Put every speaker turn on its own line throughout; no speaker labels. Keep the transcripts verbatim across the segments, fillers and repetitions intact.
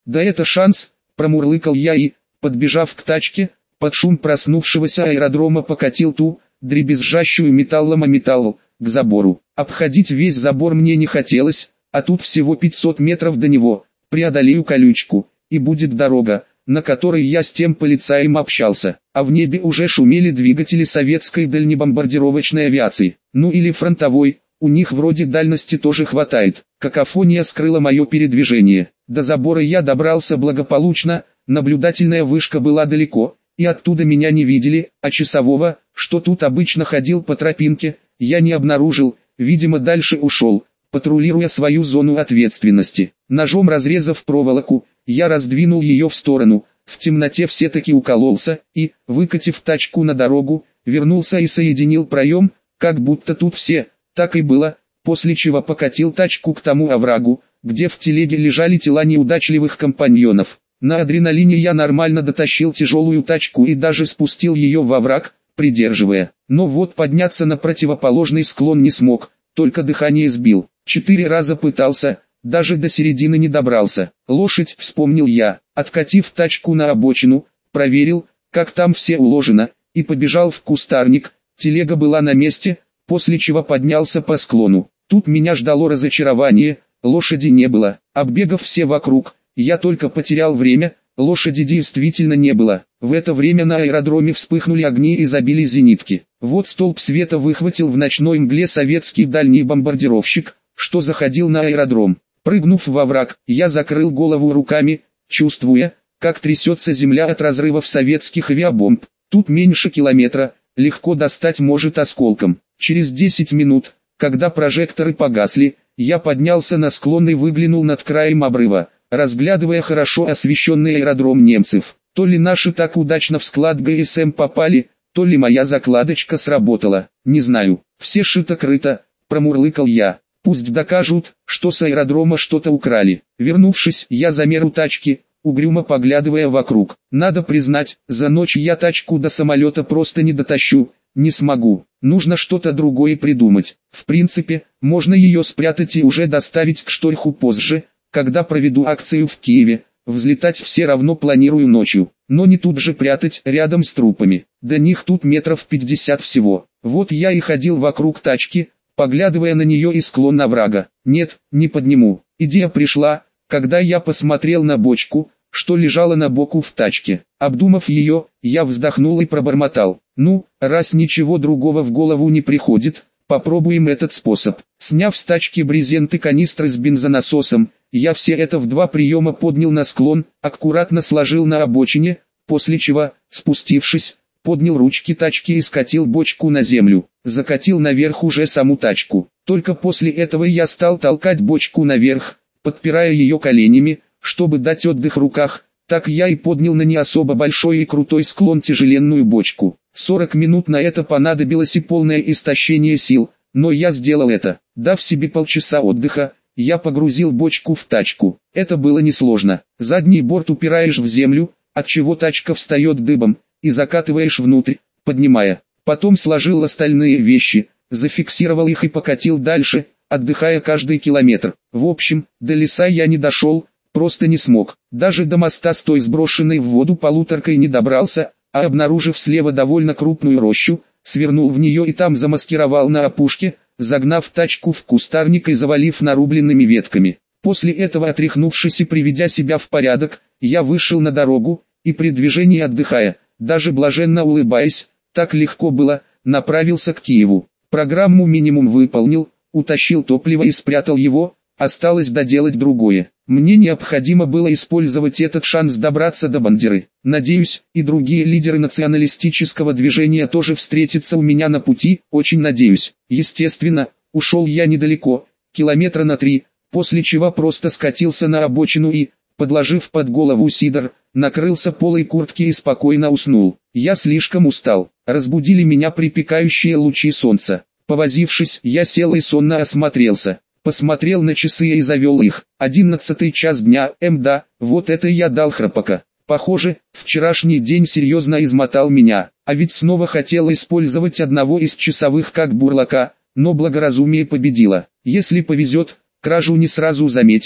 Да это шанс, промурлыкал я и, подбежав к тачке, под шум проснувшегося аэродрома покатил ту, дребезжащую металлом о металл, к забору. Обходить весь забор мне не хотелось, а тут всего пятьсот метров до него, преодолею колючку, и будет дорога, на которой я с тем полицаем общался, а в небе уже шумели двигатели советской дальнебомбардировочной авиации, ну или фронтовой, у них вроде дальности тоже хватает. Какофония скрыла мое передвижение. До забора я добрался благополучно, наблюдательная вышка была далеко, и оттуда меня не видели, а часового, что тут обычно ходил по тропинке, я не обнаружил, видимо дальше ушел, патрулируя свою зону ответственности. Ножом разрезав проволоку, я раздвинул ее в сторону, в темноте все-таки укололся, и, выкатив тачку на дорогу, вернулся и соединил проем, как будто тут все, так и было, после чего покатил тачку к тому оврагу, где в телеге лежали тела неудачливых компаньонов. На адреналине я нормально дотащил тяжелую тачку и даже спустил ее во овраг, придерживая. Но вот подняться на противоположный склон не смог, только дыхание сбил. Четыре раза пытался, даже до середины не добрался. Лошадь, вспомнил я, откатив тачку на обочину, проверил, как там все уложено, и побежал в кустарник. Телега была на месте, после чего поднялся по склону. Тут меня ждало разочарование, лошади не было. Оббегав все вокруг, я только потерял время, лошади действительно не было. В это время на аэродроме вспыхнули огни и забили зенитки. Вот столб света выхватил в ночной мгле советский дальний бомбардировщик, что заходил на аэродром. Прыгнув во враг, я закрыл голову руками, чувствуя, как трясется земля от разрывов советских авиабомб. Тут меньше километра, легко достать может осколком. Через десять минут, когда прожекторы погасли, я поднялся на склон и выглянул над краем обрыва, разглядывая хорошо освещенный аэродром немцев. То ли наши так удачно в склад ГСМ попали, то ли моя закладочка сработала, не знаю. Все шито-крыто, промурлыкал я. Пусть докажут, что с аэродрома что-то украли. Вернувшись, я замер у тачки, угрюмо поглядывая вокруг. Надо признать, за ночь я тачку до самолета просто не дотащу, не смогу. Нужно что-то другое придумать. В принципе, можно ее спрятать и уже доставить к Шторху позже, когда проведу акцию в Киеве. Взлетать все равно планирую ночью, но не тут же прятать рядом с трупами. До них тут метров пятьдесят всего. Вот я и ходил вокруг тачки, поглядывая на нее и склон оврага. Нет, не подниму. Идея пришла, когда я посмотрел на бочку, что лежала на боку в тачке. Обдумав ее, я вздохнул и пробормотал. Ну, раз ничего другого в голову не приходит, попробуем этот способ. Сняв с тачки брезент и канистры с бензонасосом, я все это в два приема поднял на склон, аккуратно сложил на обочине, после чего, спустившись, поднял ручки тачки и скатил бочку на землю, закатил наверх уже саму тачку. Только после этого я стал толкать бочку наверх, подпирая ее коленями, чтобы дать отдых в руках. Так я и поднял на не особо большой и крутой склон тяжеленную бочку. сорок минут на это понадобилось и полное истощение сил, но я сделал это. Дав себе полчаса отдыха, я погрузил бочку в тачку. Это было несложно. Задний борт упираешь в землю, отчего тачка встает дыбом, и закатываешь внутрь, поднимая. Потом сложил остальные вещи, зафиксировал их и покатил дальше, отдыхая каждый километр. В общем, до леса я не дошел, просто не смог. Даже до моста с той сброшенной в воду полуторкой не добрался, а обнаружив слева довольно крупную рощу, свернул в нее и там замаскировал на опушке, загнав тачку в кустарник и завалив нарубленными ветками. После этого, отряхнувшись и приведя себя в порядок, я вышел на дорогу, и при движении отдыхая, даже блаженно улыбаясь, так легко было, направился к Киеву. Программу минимум выполнил, утащил топливо и спрятал его, осталось доделать другое. Мне необходимо было использовать этот шанс добраться до Бандеры. Надеюсь, и другие лидеры националистического движения тоже встретятся у меня на пути, очень надеюсь. Естественно, ушел я недалеко, километра на три, после чего просто скатился на обочину и, подложив под голову сидор, накрылся полой куртки и спокойно уснул. Я слишком устал, разбудили меня припекающие лучи солнца. Повозившись, я сел и сонно осмотрелся. Посмотрел на часы и завел их. Одиннадцатый час дня, эм да, вот это я дал храпака. Похоже, вчерашний день серьезно измотал меня, а ведь снова хотел использовать одного из часовых как бурлака, но благоразумие победило. Если повезет, кражу не сразу заметит,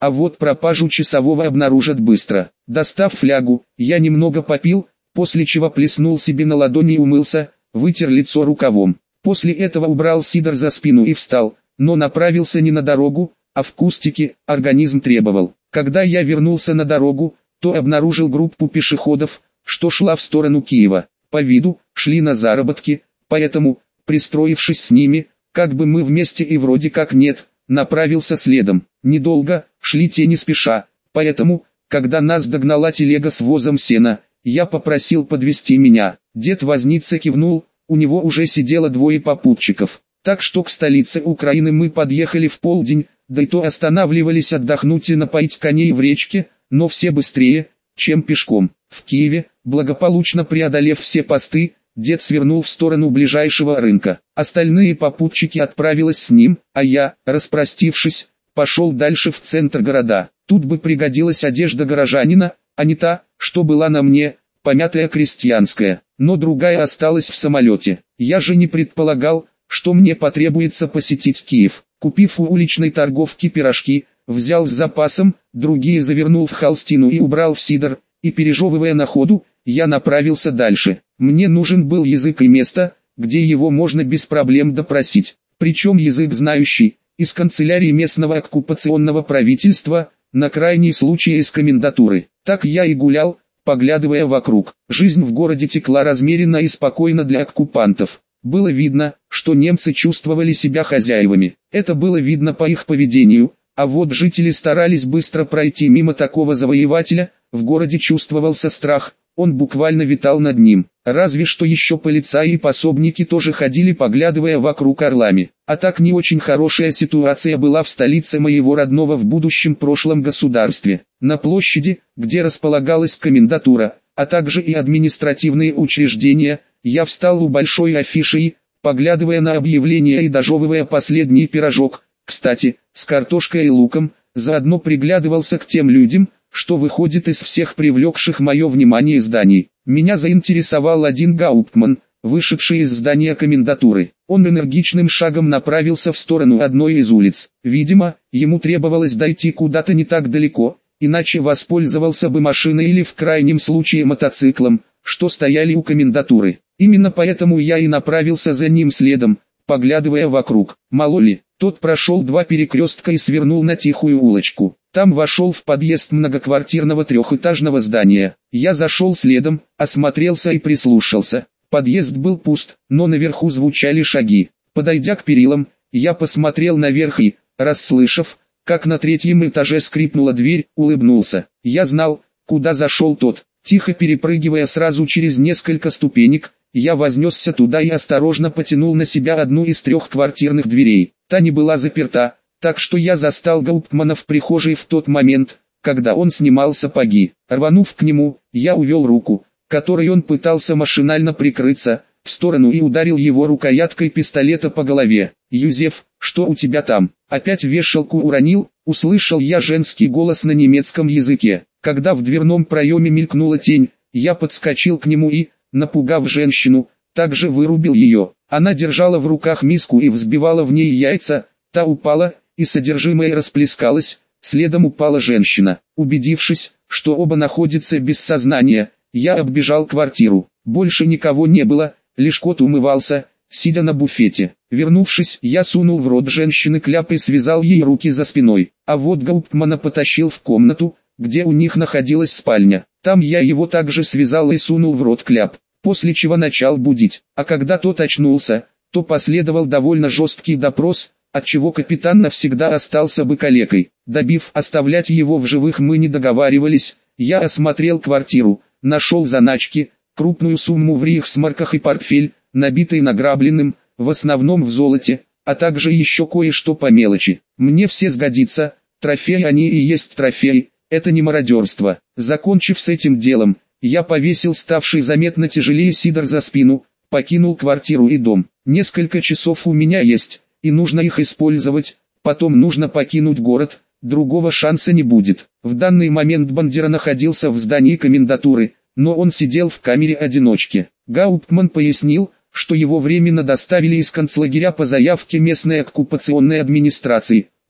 а вот пропажу часового обнаружат быстро. Достав флягу, я немного попил, после чего плеснул себе на ладони и умылся, вытер лицо рукавом. После этого убрал сидр за спину и встал, но направился не на дорогу, а в кустики, организм требовал. Когда я вернулся на дорогу, то обнаружил группу пешеходов, что шла в сторону Киева. По виду, шли на заработки, поэтому, пристроившись с ними, как бы мы вместе и вроде как нет, направился следом. Недолго, шли те не спеша, поэтому, когда нас догнала телега с возом сена, я попросил подвезти меня. Дед Возница кивнул, у него уже сидело двое попутчиков. Так что к столице Украины мы подъехали в полдень, да и то останавливались отдохнуть и напоить коней в речке, но все быстрее, чем пешком. В Киеве, благополучно преодолев все посты, дед свернул в сторону ближайшего рынка. Остальные попутчики отправились с ним, а я, распростившись, пошел дальше в центр города. Тут бы пригодилась одежда горожанина, а не та, что была на мне, помятая крестьянская, но другая осталась в самолете. Я же не предполагал, что мне потребуется посетить Киев. Купив у уличной торговки пирожки, взял с запасом, другие завернул в холстину и убрал в сидр, и пережевывая на ходу, я направился дальше. Мне нужен был язык и место, где его можно без проблем допросить. Причем язык знающий, из канцелярии местного оккупационного правительства, на крайний случай из комендатуры. Так я и гулял, поглядывая вокруг. Жизнь в городе текла размеренно и спокойно для оккупантов. Было видно, что немцы чувствовали себя хозяевами. Это было видно по их поведению, а вот жители старались быстро пройти мимо такого завоевателя. В городе чувствовался страх, он буквально витал над ним. Разве что еще полицаи и пособники тоже ходили, поглядывая вокруг орлами. А так не очень хорошая ситуация была в столице моего родного в будущем прошлом государстве. На площади, где располагалась комендатура, а также и административные учреждения, я встал у большой афиши и, поглядывая на объявление и дожевывая последний пирожок, кстати, с картошкой и луком, заодно приглядывался к тем людям, что выходит из всех привлекших мое внимание зданий. Меня заинтересовал один гауптман, вышедший из здания комендатуры. Он энергичным шагом направился в сторону одной из улиц. Видимо, ему требовалось дойти куда-то не так далеко, иначе воспользовался бы машиной или в крайнем случае мотоциклом, что стояли у комендатуры. Именно поэтому я и направился за ним следом, поглядывая вокруг. Мало ли, тот прошел два перекрестка и свернул на тихую улочку. Там вошел в подъезд многоквартирного трехэтажного здания. Я зашел следом, осмотрелся и прислушался. Подъезд был пуст, но наверху звучали шаги. Подойдя к перилам, я посмотрел наверх и, расслышав, как на третьем этаже скрипнула дверь, улыбнулся. Я знал, куда зашел тот. Тихо перепрыгивая сразу через несколько ступенек, я вознесся туда и осторожно потянул на себя одну из трех квартирных дверей. Та не была заперта, так что я застал гауптмана в прихожей в тот момент, когда он снимал сапоги. Рванув к нему, я увел руку, которой он пытался машинально прикрыться, в сторону и ударил его рукояткой пистолета по голове. «Юзеф, что у тебя там? Опять вешалку уронил?» — услышал я женский голос на немецком языке. Когда в дверном проеме мелькнула тень, я подскочил к нему и, напугав женщину, также вырубил ее. Она держала в руках миску и взбивала в ней яйца, та упала, и содержимое расплескалось, следом упала женщина. Убедившись, что оба находятся без сознания, я оббежал квартиру. Больше никого не было, лишь кот умывался, сидя на буфете. Вернувшись, я сунул в рот женщины кляп и связал ей руки за спиной, а вот гауптмана потащил в комнату, где у них находилась спальня. Там я его также связал и сунул в рот кляп, после чего начал будить. А когда тот очнулся, то последовал довольно жесткий допрос, отчего капитан навсегда остался бы калекой. Добив оставлять его в живых мы не договаривались, я осмотрел квартиру, нашел заначки, крупную сумму в рейхсмарках и портфель, набитый награбленным, в основном в золоте, а также еще кое-что по мелочи. Мне все сгодится, трофеи они и есть трофеи, это не мародерство. Закончив с этим делом, я повесил ставший заметно тяжелее сидр за спину, покинул квартиру и дом. Несколько часов у меня есть, и нужно их использовать, потом нужно покинуть город, другого шанса не будет. В данный момент Бандера находился в здании комендатуры, но он сидел в камере-одиночке. Гауптман пояснил, что его временно доставили из концлагеря по заявке местной оккупационной администрации.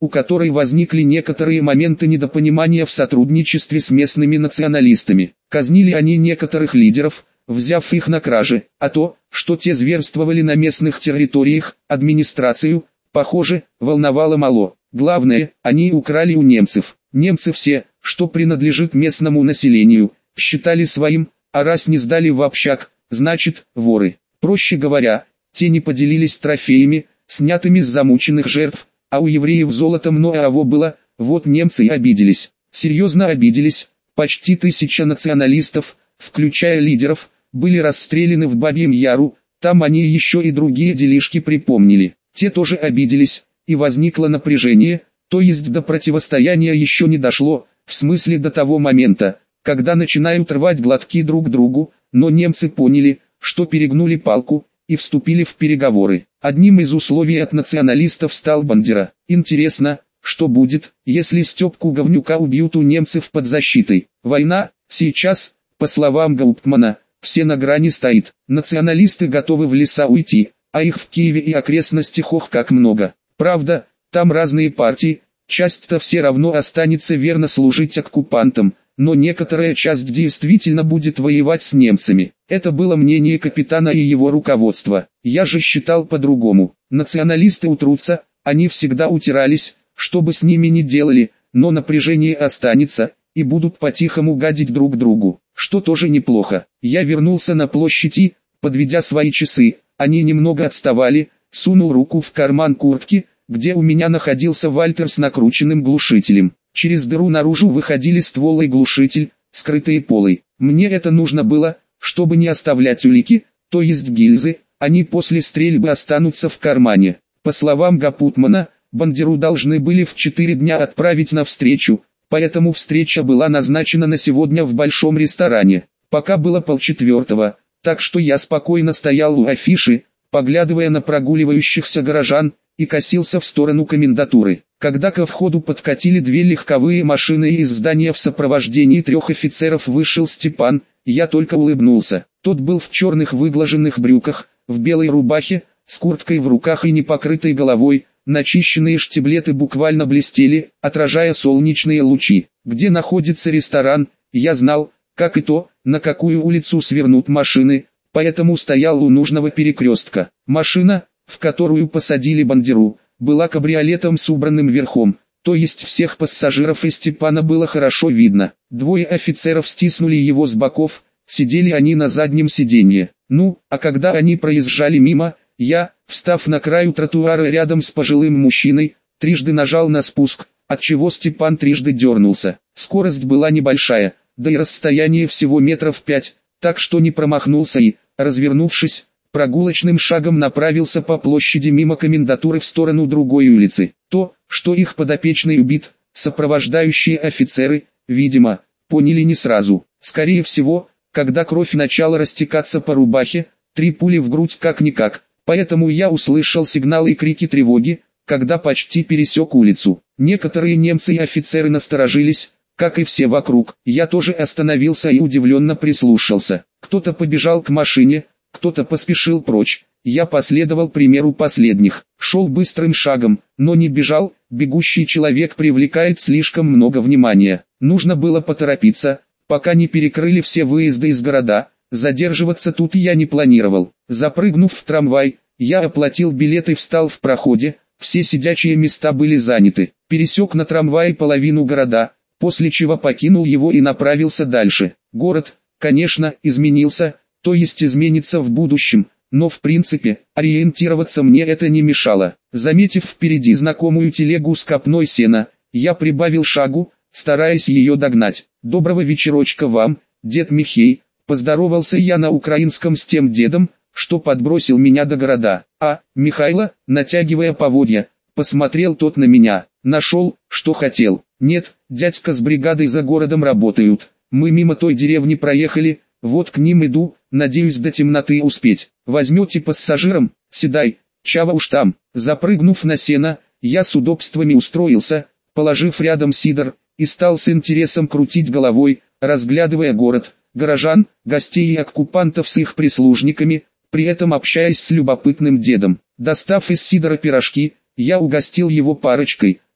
у которой возникли некоторые моменты недопонимания в сотрудничестве с местными националистами. Казнили они некоторых лидеров, взяв их на кражи, а то, что те зверствовали на местных территориях, администрацию, похоже, волновало мало. Главное, они украли у немцев. Немцы все, что принадлежит местному населению, считали своим, а раз не сдали в общак, значит, воры. Проще говоря, те не поделились трофеями, снятыми с замученных жертв, а у евреев золота много его было, вот немцы и обиделись. Серьезно обиделись, почти тысяча националистов, включая лидеров, были расстреляны в Бабьем Яру, там они еще и другие делишки припомнили. Те тоже обиделись, и возникло напряжение, то есть до противостояния еще не дошло, в смысле до того момента, когда начинают рвать глотки друг другу, но немцы поняли, что перегнули палку, и вступили в переговоры. Одним из условий от националистов стал Бандера. Интересно, что будет, если Степку Говнюка убьют у немцев под защитой. Война, сейчас, по словам Гауптмана, все на грани стоит. Националисты готовы в леса уйти, а их в Киеве и окрестностях ох как много. Правда, там разные партии, часть-то все равно останется верно служить оккупантам, но некоторая часть действительно будет воевать с немцами. Это было мнение капитана и его руководства. Я же считал по-другому. Националисты утрутся, они всегда утирались, что бы с ними ни делали, но напряжение останется, и будут по-тихому гадить друг другу, что тоже неплохо. Я вернулся на площадь и, подведя свои часы, они немного отставали, сунул руку в карман куртки, где у меня находился Вальтер с накрученным глушителем. Через дыру наружу выходили ствол и глушитель, скрытые полой. Мне это нужно было, чтобы не оставлять улики, то есть гильзы, они после стрельбы останутся в кармане. По словам Гапутмана, Бандеру должны были в четыре дня отправить на встречу, поэтому встреча была назначена на сегодня в большом ресторане. Пока было полчетвертого, так что я спокойно стоял у афиши, поглядывая на прогуливающихся горожан, и косился в сторону комендатуры. Когда ко входу подкатили две легковые машины и из здания в сопровождении трех офицеров вышел Степан, я только улыбнулся. Тот был в черных выглаженных брюках, в белой рубахе, с курткой в руках и непокрытой головой, начищенные штиблеты буквально блестели, отражая солнечные лучи. Где находится ресторан, я знал, как и то, на какую улицу свернут машины, поэтому стоял у нужного перекрестка. Машина, в которую посадили Бандеру, была кабриолетом с убранным верхом, то есть всех пассажиров и Степана было хорошо видно. Двое офицеров стиснули его с боков, сидели они на заднем сиденье. Ну, а когда они проезжали мимо, я, встав на краю тротуара рядом с пожилым мужчиной, трижды нажал на спуск, отчего Степан трижды дернулся. Скорость была небольшая, да и расстояние всего метров пять, так что не промахнулся и, развернувшись, прогулочным шагом направился по площади мимо комендатуры в сторону другой улицы. То, что их подопечный убит, сопровождающие офицеры, видимо, поняли не сразу. Скорее всего, когда кровь начала растекаться по рубахе, три пули в грудь как-никак, поэтому я услышал сигналы и крики тревоги, когда почти пересек улицу. Некоторые немцы и офицеры насторожились, как и все вокруг. Я тоже остановился и удивленно прислушался. Кто-то побежал к машине, кто-то поспешил прочь. Я последовал примеру последних. Шел быстрым шагом, но не бежал, бегущий человек привлекает слишком много внимания. Нужно было поторопиться, пока не перекрыли все выезды из города. Задерживаться тут я не планировал. Запрыгнув в трамвай, я оплатил билет и встал в проходе. Все сидячие места были заняты. Пересек на трамвае половину города, после чего покинул его и направился дальше. Город, конечно, изменился, то есть изменится в будущем, но в принципе, ориентироваться мне это не мешало. Заметив впереди знакомую телегу с копной сена, я прибавил шагу, стараясь ее догнать. «Доброго вечерочка вам, дед Михей», поздоровался я на украинском с тем дедом, что подбросил меня до города. «А, Михайло», натягивая поводья, посмотрел тот на меня. «Нашел, что хотел». «Нет, дядька с бригадой за городом работают. Мы мимо той деревни проехали, вот к ним иду, надеюсь до темноты успеть. Возьмете пассажиром, седай, чава уж там». Запрыгнув на сено, я с удобствами устроился, положив рядом сидор, и стал с интересом крутить головой, разглядывая город, горожан, гостей и оккупантов с их прислужниками, при этом общаясь с любопытным дедом. Достав из сидора пирожки, я угостил его парочкой,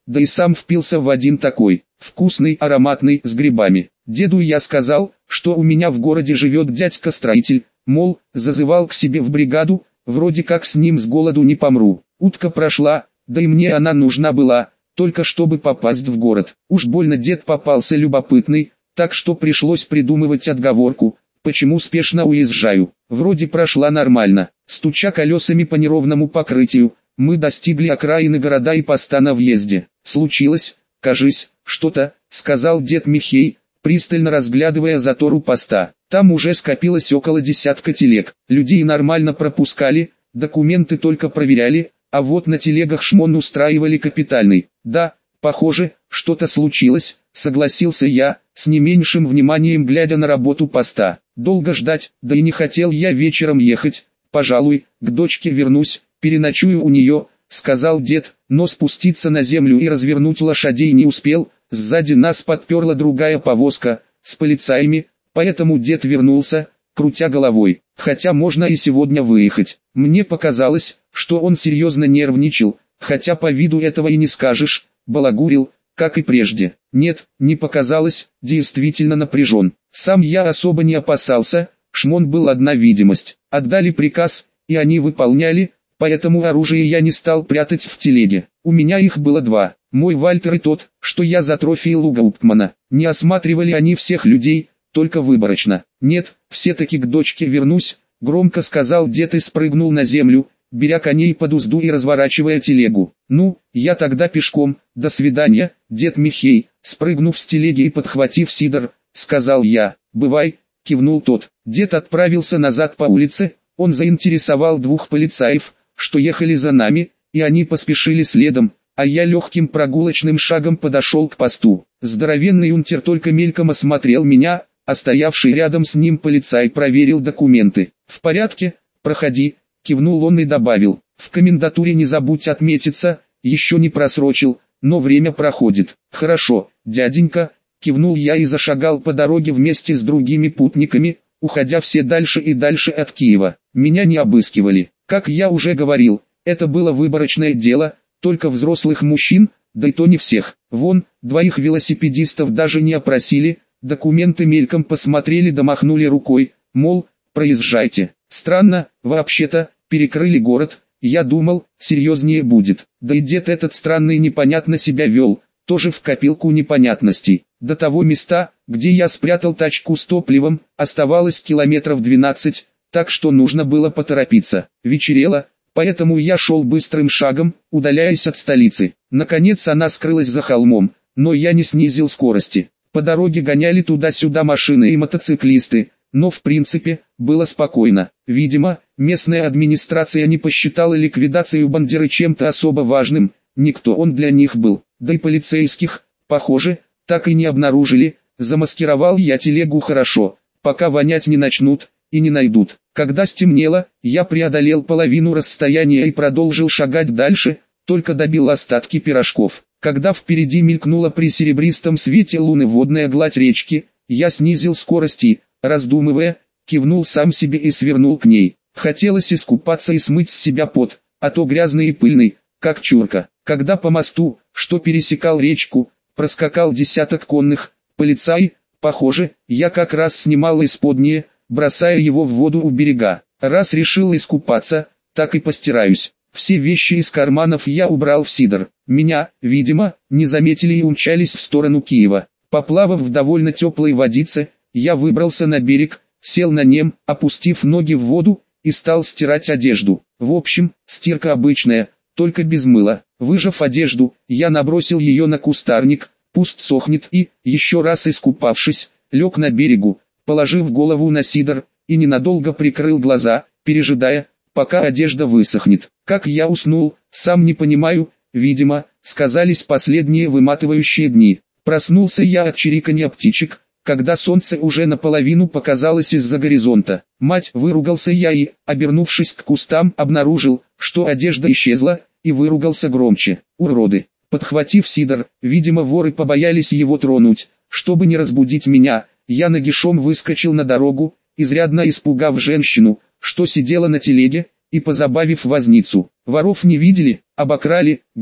да и сам впился в один такой, вкусный, ароматный, с грибами. Деду я сказал, что у меня в городе живет дядька-строитель, мол, зазывал к себе в бригаду, вроде как с ним с голоду не помру. Утка прошла, да и мне она нужна была, только чтобы попасть в город. Уж больно дед попался любопытный, так что пришлось придумывать отговорку, почему спешно уезжаю. Вроде прошла нормально, стуча колесами по неровному покрытию, мы достигли окраины города и поста на въезде. Случилось, кажись, что-то, сказал дед Михей, пристально разглядывая затор у поста. Там уже скопилось около десятка телег. Людей нормально пропускали, документы только проверяли, а вот на телегах шмон устраивали капитальный. Да, похоже, что-то случилось, согласился я, с не меньшим вниманием глядя на работу поста. Долго ждать, да и не хотел я вечером ехать, пожалуй, к дочке вернусь, переночую у нее, сказал дед, но спуститься на землю и развернуть лошадей не успел, сзади нас подперла другая повозка, с полицаями, поэтому дед вернулся, крутя головой, хотя можно и сегодня выехать. Мне показалось, что он серьезно нервничал, хотя по виду этого и не скажешь, балагурил, как и прежде. Нет, не показалось, действительно напряжен. Сам я особо не опасался, шмон был одна видимость. Отдали приказ, и они выполняли, поэтому оружие я не стал прятать в телеге. У меня их было два, мой Вальтер и тот, что я затрофеил у Гауптмана. Не осматривали они всех людей, только выборочно. Нет, все-таки к дочке вернусь, громко сказал дед и спрыгнул на землю, беря коней под узду и разворачивая телегу. Ну, я тогда пешком, до свидания, дед Михей, спрыгнув с телеги и подхватив сидор, сказал я. Бывай, кивнул тот. Дед отправился назад по улице, он заинтересовал двух полицаев, что ехали за нами, и они поспешили следом, а я легким прогулочным шагом подошел к посту. Здоровенный унтер только мельком осмотрел меня, а стоявший рядом с ним полицай проверил документы. «В порядке, проходи», кивнул он и добавил, «в комендатуре не забудь отметиться, еще не просрочил, но время проходит». «Хорошо, дяденька», кивнул я и зашагал по дороге вместе с другими путниками, уходя все дальше и дальше от Киева. Меня не обыскивали. Как я уже говорил, это было выборочное дело, только взрослых мужчин, да и то не всех. Вон, двоих велосипедистов даже не опросили, документы мельком посмотрели да махнули рукой, мол, проезжайте. Странно, вообще-то, перекрыли город, я думал, серьезнее будет. Да и дед этот странный непонятно себя вел, тоже в копилку непонятностей. До того места, где я спрятал тачку с топливом, оставалось километров двенадцать, так что нужно было поторопиться. Вечерело, поэтому я шел быстрым шагом, удаляясь от столицы. Наконец она скрылась за холмом, но я не снизил скорости. По дороге гоняли туда-сюда машины и мотоциклисты, но в принципе, было спокойно. Видимо, местная администрация не посчитала ликвидацию бандеры чем-то особо важным, никто он для них был, да и полицейских, похоже, так и не обнаружили. Замаскировал я телегу хорошо, пока вонять не начнут и не найдут. Когда стемнело, я преодолел половину расстояния и продолжил шагать дальше, только добил остатки пирожков. Когда впереди мелькнула при серебристом свете луны водная гладь речки, я снизил скорость и, раздумывая, кивнул сам себе и свернул к ней. Хотелось искупаться и смыть с себя пот, а то грязный и пыльный, как чурка. Когда по мосту, что пересекал речку, проскакал десяток конных, полицай, похоже, я как раз снимал исподнее, бросая его в воду у берега. Раз решил искупаться, так и постираюсь. Все вещи из карманов я убрал в сидор. Меня, видимо, не заметили и умчались в сторону Киева. Поплавав в довольно теплой водице, я выбрался на берег, сел на нем, опустив ноги в воду, и стал стирать одежду. В общем, стирка обычная, только без мыла. Выжав одежду, я набросил ее на кустарник, пусть сохнет и, еще раз искупавшись, лег на берегу, положив голову на сидор, и ненадолго прикрыл глаза, пережидая, пока одежда высохнет. Как я уснул, сам не понимаю, видимо, сказались последние выматывающие дни. Проснулся я от чириканья птичек, когда солнце уже наполовину показалось из-за горизонта. Мать, выругался я и, обернувшись к кустам, обнаружил, что одежда исчезла, и выругался громче. Уроды! Подхватив сидор, видимо воры побоялись его тронуть, чтобы не разбудить меня, я нагишом выскочил на дорогу, изрядно испугав женщину, что сидела на телеге, и позабавив возницу. Воров не видели, обокрали, гады.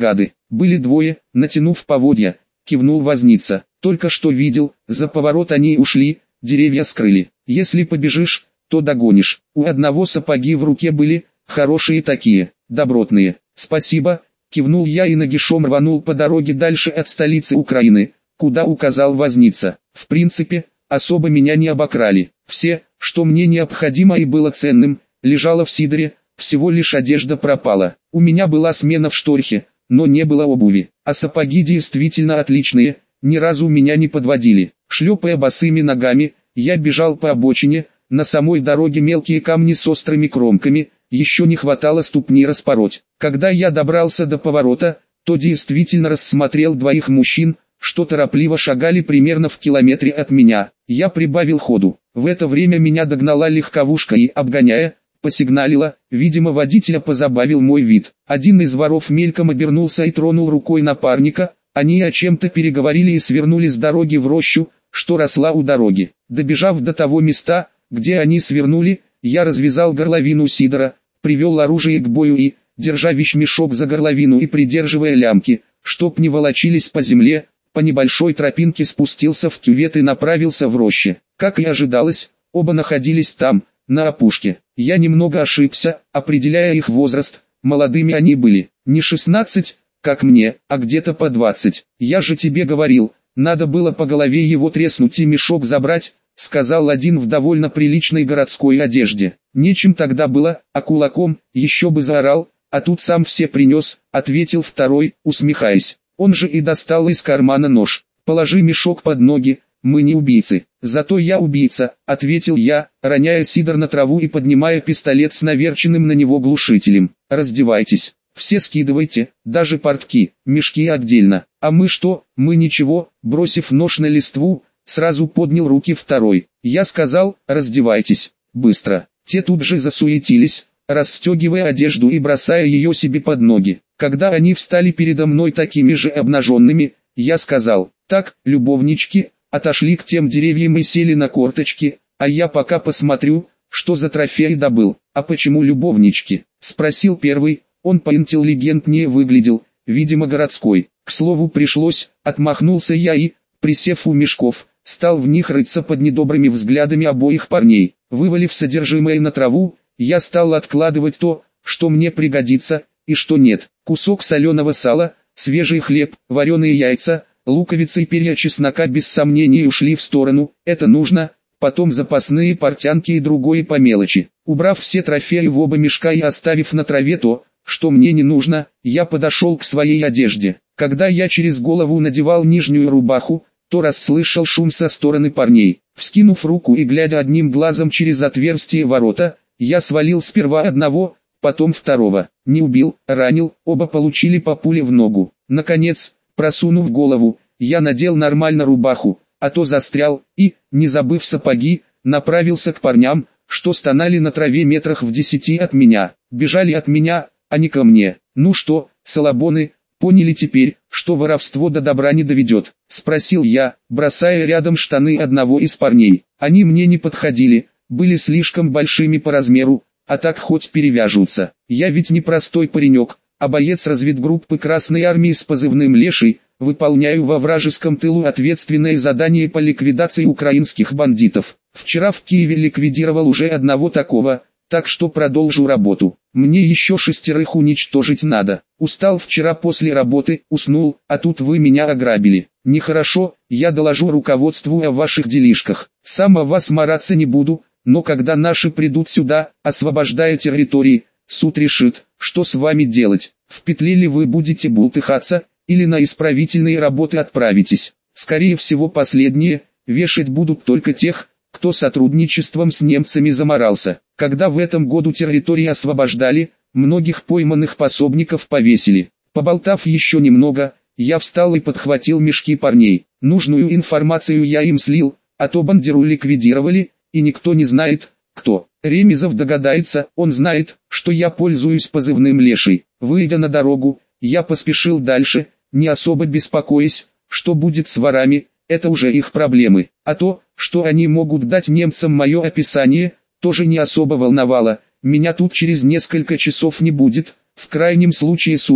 Были двое, натянув поводья, кивнул возница. Только что видел, за поворот они ушли, деревья скрыли. Если побежишь, то догонишь. У одного сапоги в руке были, хорошие такие, добротные. Спасибо, кивнул я и нагишом рванул по дороге дальше от столицы Украины, куда указал возница. В принципе, особо меня не обокрали. Все, что мне необходимо и было ценным, лежало в Сидоре, всего лишь одежда пропала. У меня была смена в Шторхе, но не было обуви, а сапоги действительно отличные, ни разу меня не подводили. Шлепая босыми ногами, я бежал по обочине, на самой дороге мелкие камни с острыми кромками, еще не хватало ступни распороть. Когда я добрался до поворота, то действительно рассмотрел двоих мужчин, что торопливо шагали примерно в километре от меня. Я прибавил ходу. В это время меня догнала легковушка и, обгоняя, посигналила, видимо водителя позабавил мой вид. Один из воров мельком обернулся и тронул рукой напарника, они о чем-то переговорили и свернули с дороги в рощу, что росла у дороги. Добежав до того места, где они свернули, я развязал горловину Сидора, привел оружие к бою и, держа вещмешок за горловину и придерживая лямки, чтоб не волочились по земле, по небольшой тропинке спустился в кювет и направился в роще. Как и ожидалось, оба находились там, на опушке. Я немного ошибся, определяя их возраст, молодыми они были, не шестнадцать, как мне, а где-то по двадцать. Я же тебе говорил, надо было по голове его треснуть и мешок забрать, сказал один в довольно приличной городской одежде. Нечем тогда было, а кулаком, еще бы заорал, а тут сам все принес, ответил второй, усмехаясь. Он же и достал из кармана нож. Положи мешок под ноги, мы не убийцы. Зато я убийца, ответил я, роняя Сидор на траву и поднимая пистолет с наверченным на него глушителем. Раздевайтесь, все скидывайте, даже портки, мешки отдельно. А мы что, мы ничего, бросив нож на листву, сразу поднял руки второй. Я сказал, раздевайтесь, быстро. Те тут же засуетились, расстегивая одежду и бросая ее себе под ноги. Когда они встали передо мной такими же обнаженными, я сказал, так, любовнички, отошли к тем деревьям и сели на корточки, а я пока посмотрю, что за трофей добыл. А почему любовнички? Спросил первый, он поинтеллигентнее выглядел, видимо городской. К слову пришлось, отмахнулся я и, присев у мешков, стал в них рыться под недобрыми взглядами обоих парней. Вывалив содержимое на траву, я стал откладывать то, что мне пригодится, и что нет. Кусок соленого сала, свежий хлеб, вареные яйца, луковицы и перья чеснока без сомнений ушли в сторону, это нужно, потом запасные портянки и другое по мелочи. Убрав все трофеи в оба мешка и оставив на траве то, что мне не нужно, я подошел к своей одежде. Когда я через голову надевал нижнюю рубаху, то расслышал шум со стороны парней. Вскинув руку и глядя одним глазом через отверстие ворота, я свалил сперва одного, потом второго. Не убил, ранил, оба получили по пуле в ногу. Наконец, просунув голову, я надел нормально рубаху, а то застрял, и, не забыв сапоги, направился к парням, что стонали на траве метрах в десяти от меня. Бежали от меня, а не ко мне. Ну что, салабоны, поняли теперь, что воровство до добра не доведет? Спросил я, бросая рядом штаны одного из парней. Они мне не подходили, были слишком большими по размеру, а так хоть перевяжутся. Я ведь не простой паренек, а боец разведгруппы Красной Армии с позывным «Леший», выполняю во вражеском тылу ответственное задание по ликвидации украинских бандитов. Вчера в Киеве ликвидировал уже одного такого, так что продолжу работу. Мне еще шестерых уничтожить надо. Устал вчера после работы, уснул, а тут вы меня ограбили. Нехорошо, я доложу руководству о ваших делишках. Сам о вас мараться не буду, но когда наши придут сюда, освобождая территории, суд решит, что с вами делать. В петле ли вы будете бултыхаться, или на исправительные работы отправитесь. Скорее всего последние, вешать будут только тех, кто сотрудничеством с немцами заморался. Когда в этом году территории освобождали, многих пойманных пособников повесили. Поболтав еще немного, я встал и подхватил мешки парней. Нужную информацию я им слил, а то бандеру ликвидировали, и никто не знает, кто. Ремезов догадается, он знает, что я пользуюсь позывным «Леший». Выйдя на дорогу, я поспешил дальше, не особо беспокоясь, что будет с ворами, это уже их проблемы. А то, что они могут дать немцам мое описание, тоже не особо волновало. Меня тут через несколько часов не будет, в крайнем случае суток.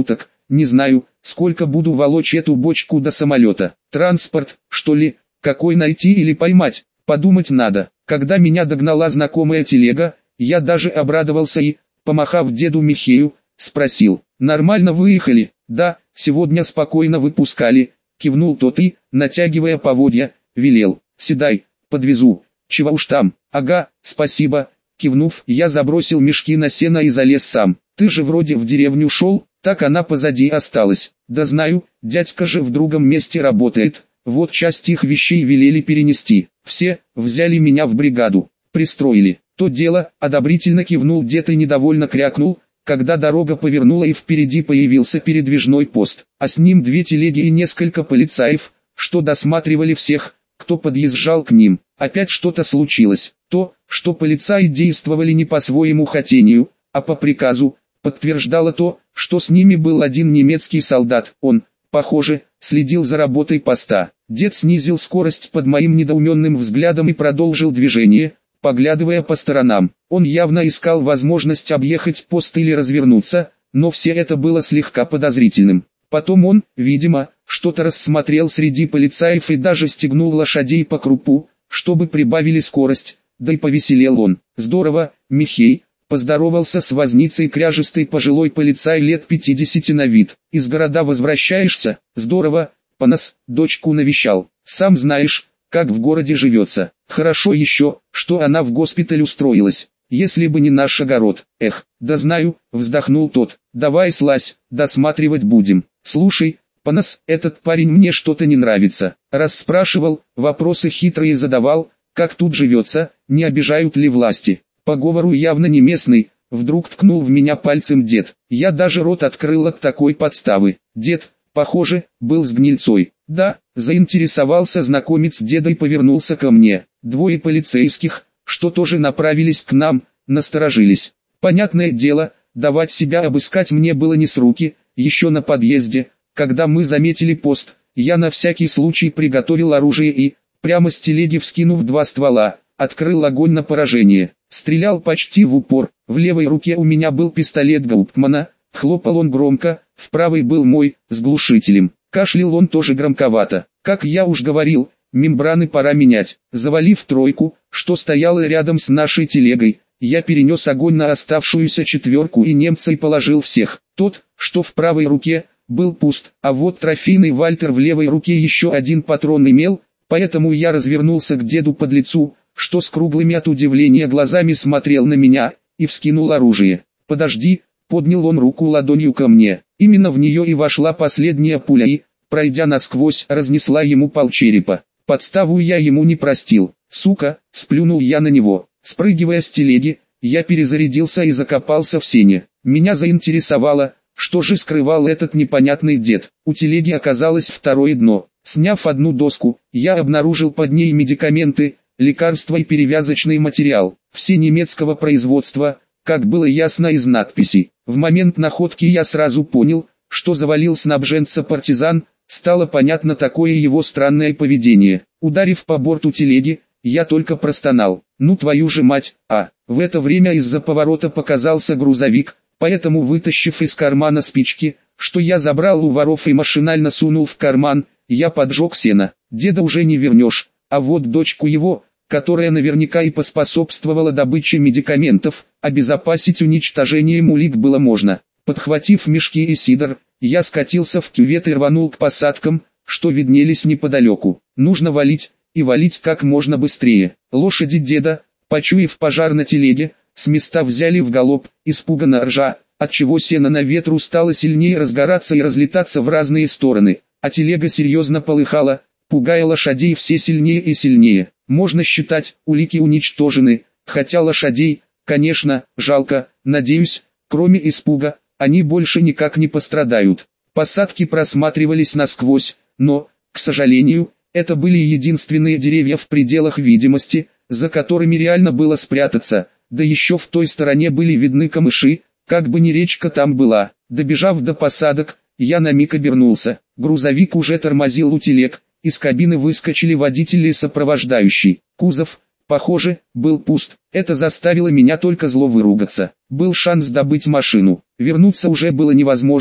не знаю, сколько буду волочь эту бочку до самолета. Транспорт, что ли, какой найти или поймать, подумать надо. Когда меня догнала знакомая телега, я даже обрадовался и, помахав деду Михею, спросил: «Нормально выехали?» «Да, сегодня спокойно выпускали», — кивнул тот и, натягивая поводья, велел: «Седай, подвезу». «Чего уж там?» «Ага, спасибо», — кивнув, я забросил мешки на сено и залез сам. «Ты же вроде в деревню шел, так она позади осталась». «Да знаю, дядька же в другом месте работает, вот часть их вещей велели перенести. Все, взяли меня в бригаду, пристроили». «То дело», — одобрительно кивнул дед и недовольно крякнул, когда дорога повернула и впереди появился передвижной пост, а с ним две телеги и несколько полицаев, что досматривали всех, кто подъезжал к ним. Опять что-то случилось. То, что полицаи действовали не по своему хотению, а по приказу, подтверждало то, что с ними был один немецкий солдат. Он, похоже, следил за работой поста. Дед снизил скорость под моим недоуменным взглядом и продолжил движение, поглядывая по сторонам. Он явно искал возможность объехать пост или развернуться, но все это было слегка подозрительным. Потом он, видимо, что-то рассмотрел среди полицаев и даже стегнул лошадей по крупу, чтобы прибавили скорость, да и повеселел он. «Здорово, Михей», — поздоровался с возницей кряжестый пожилой полицай лет пятидесяти на вид. «Из города возвращаешься?» «Здорово, Панас, дочку навещал. Сам знаешь, как в городе живется. Хорошо еще, что она в госпиталь устроилась. Если бы не наш огород». «Эх, да знаю», — вздохнул тот. «Давай слазь, досматривать будем». «Слушай, Панас, этот парень мне что-то не нравится. Расспрашивал, вопросы хитрые задавал, как тут живется, не обижают ли власти. По говору явно не местный». Вдруг ткнул в меня пальцем дед. Я даже рот открыл от такой подставы. Дед, похоже, был с гнильцой. «Да», — заинтересовался знакомец деда и повернулся ко мне. Двое полицейских, что тоже направились к нам, насторожились. Понятное дело, давать себя обыскать мне было не с руки. Еще на подъезде, когда мы заметили пост, я на всякий случай приготовил оружие и, прямо с телеги вскинув два ствола, открыл огонь на поражение. Стрелял почти в упор. В левой руке у меня был пистолет Гауптмана, хлопал он громко, в правой был мой, с глушителем. Кашлял он тоже громковато. Как я уж говорил, мембраны пора менять. Завалив тройку, что стояла рядом с нашей телегой, я перенес огонь на оставшуюся четверку и немца и положил всех. Тот, что в правой руке, был пуст, а вот трофейный Вальтер в левой руке еще один патрон имел, поэтому я развернулся к деду подлецу, что с круглыми от удивления глазами смотрел на меня, и вскинул оружие. «Подожди», — поднял он руку ладонью ко мне. Именно в нее и вошла последняя пуля и, пройдя насквозь, разнесла ему полчерепа. Подставу я ему не простил. «Сука», — сплюнул я на него. Спрыгивая с телеги, я перезарядился и закопался в сене. Меня заинтересовало, что же скрывал этот непонятный дед. У телеги оказалось второе дно. Сняв одну доску, я обнаружил под ней медикаменты, лекарства и перевязочный материал. Все немецкого производства, как было ясно из надписей. В момент находки я сразу понял, что завалил снабженца партизан, стало понятно такое его странное поведение. Ударив по борту телеги, я только простонал: «Ну твою же мать!» А в это время из-за поворота показался грузовик, поэтому, вытащив из кармана спички, что я забрал у воров и машинально сунул в карман, я поджег сено. Деда уже не вернешь, а вот дочку его, которая наверняка и поспособствовала добыче медикаментов, обезопасить уничтожением улик было можно. Подхватив мешки и сидор, я скатился в кювет и рванул к посадкам, что виднелись неподалеку. Нужно валить, и валить как можно быстрее. Лошади деда, почуяв пожар на телеге, с места взяли в галоп, испуганно ржа, отчего сено на ветру стало сильнее разгораться и разлетаться в разные стороны, а телега серьезно полыхала, пугая лошадей все сильнее и сильнее. Можно считать, улики уничтожены, хотя лошадей, конечно, жалко. Надеюсь, кроме испуга, они больше никак не пострадают. Посадки просматривались насквозь, но, к сожалению, это были единственные деревья в пределах видимости, за которыми реально было спрятаться, да еще в той стороне были видны камыши, как бы ни речка там была. Добежав до посадок, я на миг обернулся. Грузовик уже тормозил у телег, из кабины выскочили водитель и сопровождающий. Кузов, похоже, был пуст. Это заставило меня только зло выругаться. Был шанс добыть машину. Вернуться уже было невозможно,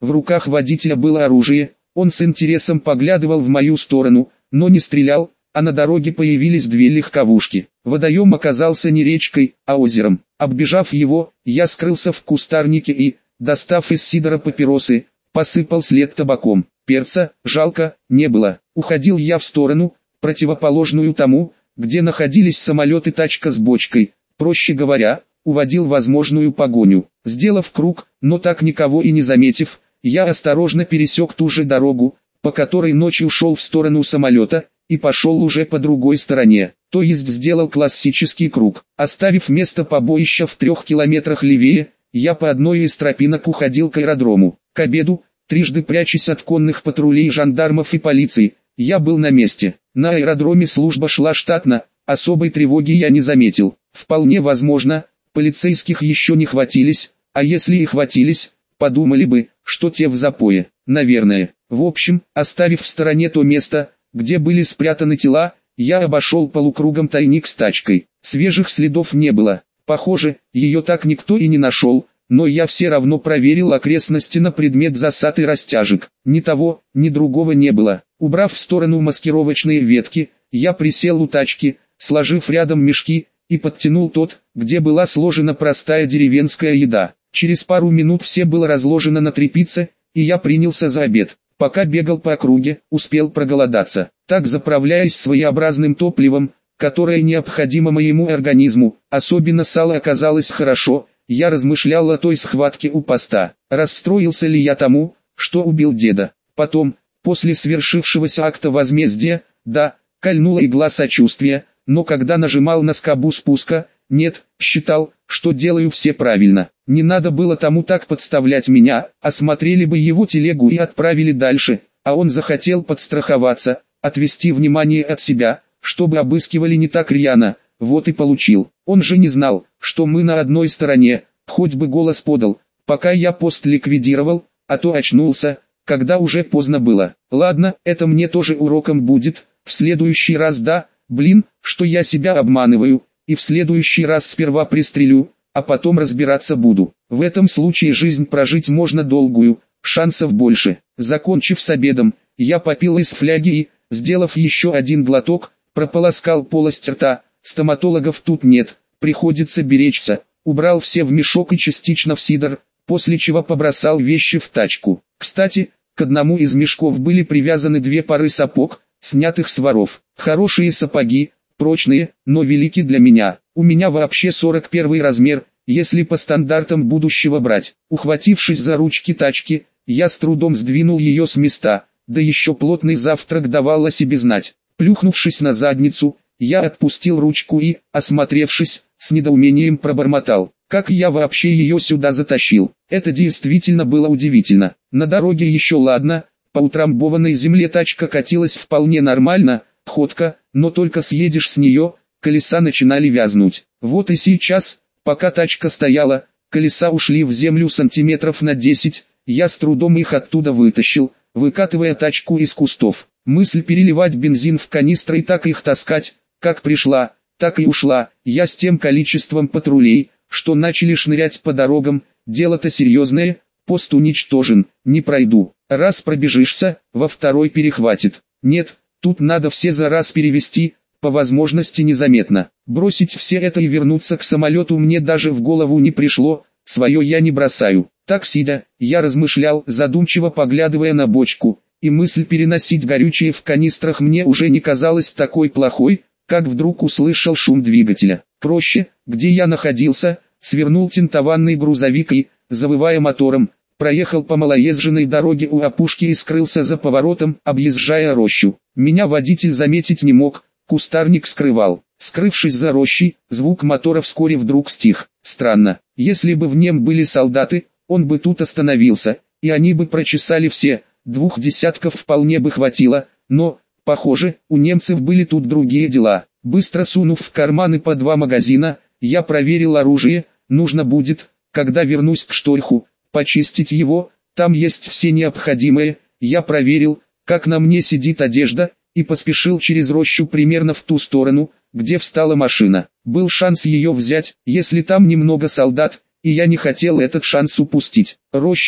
в руках водителя было оружие, он с интересом поглядывал в мою сторону, но не стрелял, а на дороге появились две легковушки. Водоем оказался не речкой, а озером. Оббежав его, я скрылся в кустарнике и, достав из сидора папиросы, посыпал след табаком. Перца, жалко, не было. Уходил я в сторону, противоположную тому, где находились самолет и тачка с бочкой, проще говоря, уводил возможную погоню. Сделав круг, но так никого и не заметив, я осторожно пересек ту же дорогу, по которой ночью шел в сторону самолета, и пошел уже по другой стороне, то есть сделал классический круг. Оставив место побоища в трех километрах левее, я по одной из тропинок уходил к аэродрому. К обеду, трижды прячась от конных патрулей, жандармов и полиции, я был на месте. На аэродроме служба шла штатно, особой тревоги я не заметил. Вполне возможно, полицейских еще не хватились, а если и хватились, подумали бы, что те в запое. Наверное. В общем, оставив в стороне то место, где были спрятаны тела, я обошел полукругом тайник с тачкой. Свежих следов не было. Похоже, ее так никто и не нашел, но я все равно проверил окрестности на предмет засад и растяжек. Ни того, ни другого не было. Убрав в сторону маскировочные ветки, я присел у тачки, сложив рядом мешки, и подтянул тот, где была сложена простая деревенская еда. Через пару минут все было разложено на тряпице, и я принялся за обед. Пока бегал по округе, успел проголодаться. Так, заправляясь своеобразным топливом, которое необходимо моему организму, особенно сало оказалось хорошо, я размышлял о той схватке у поста. Расстроился ли я тому, что убил деда? Потом, после свершившегося акта возмездия, да, кольнула игла сочувствия, но когда нажимал на скобу спуска, нет, считал, что делаю все правильно. Не надо было тому так подставлять меня, осмотрели бы его телегу и отправили дальше, а он захотел подстраховаться, отвести внимание от себя, чтобы обыскивали не так рьяно, вот и получил. Он же не знал, что мы на одной стороне, хоть бы голос подал, пока я пост ликвидировал, а то очнулся, когда уже поздно было. Ладно, это мне тоже уроком будет, в следующий раз да, блин, что я себя обманываю, и в следующий раз сперва пристрелю, а потом разбираться буду. В этом случае жизнь прожить можно долгую, шансов больше. Закончив с обедом, я попил из фляги и, сделав еще один глоток, прополоскал полость рта. Стоматологов тут нет, приходится беречься. Убрал все в мешок и частично в сидор, после чего побросал вещи в тачку. Кстати, к одному из мешков были привязаны две пары сапог, снятых с воров. Хорошие сапоги, прочные, но велики для меня. У меня вообще сорок первый размер, если по стандартам будущего брать. Ухватившись за ручки тачки, я с трудом сдвинул ее с места, да еще плотный завтрак давал о себе знать. Плюхнувшись на задницу, я отпустил ручку и, осмотревшись, с недоумением пробормотал: как я вообще ее сюда затащил? Это действительно было удивительно. На дороге еще ладно, по утрамбованной земле тачка катилась вполне нормально, ходка, но только съедешь с нее, колеса начинали вязнуть. Вот и сейчас, пока тачка стояла, колеса ушли в землю сантиметров на десять, я с трудом их оттуда вытащил, выкатывая тачку из кустов. Мысль переливать бензин в канистры и так их таскать, как пришла, так и ушла. Я с тем количеством патрулей, что начали шнырять по дорогам, дело-то серьезное, пост уничтожен, не пройду. Раз пробежишься, во второй перехватит. Нет, тут надо все за раз перевести, по возможности незаметно. Бросить все это и вернуться к самолету мне даже в голову не пришло, свое я не бросаю. Так сидя, я размышлял, задумчиво поглядывая на бочку, и мысль переносить горючее в канистрах мне уже не казалась такой плохой, как вдруг услышал шум двигателя. Проще, где я находился, свернул тентованный грузовик и, завывая мотором, проехал по малоезженной дороге у опушки и скрылся за поворотом, объезжая рощу. Меня водитель заметить не мог, кустарник скрывал. Скрывшись за рощей, звук мотора вскоре вдруг стих. Странно, если бы в нем были солдаты, он бы тут остановился, и они бы прочесали все, двух десятков вполне бы хватило, но, похоже, у немцев были тут другие дела. Быстро сунув в карманы по два магазина, я проверил оружие, нужно будет, когда вернусь к шторху, почистить его, там есть все необходимое. Я проверил, как на мне сидит одежда, и поспешил через рощу примерно в ту сторону, где встала машина. Был шанс ее взять, если там немного солдат, и я не хотел этот шанс упустить. Роща,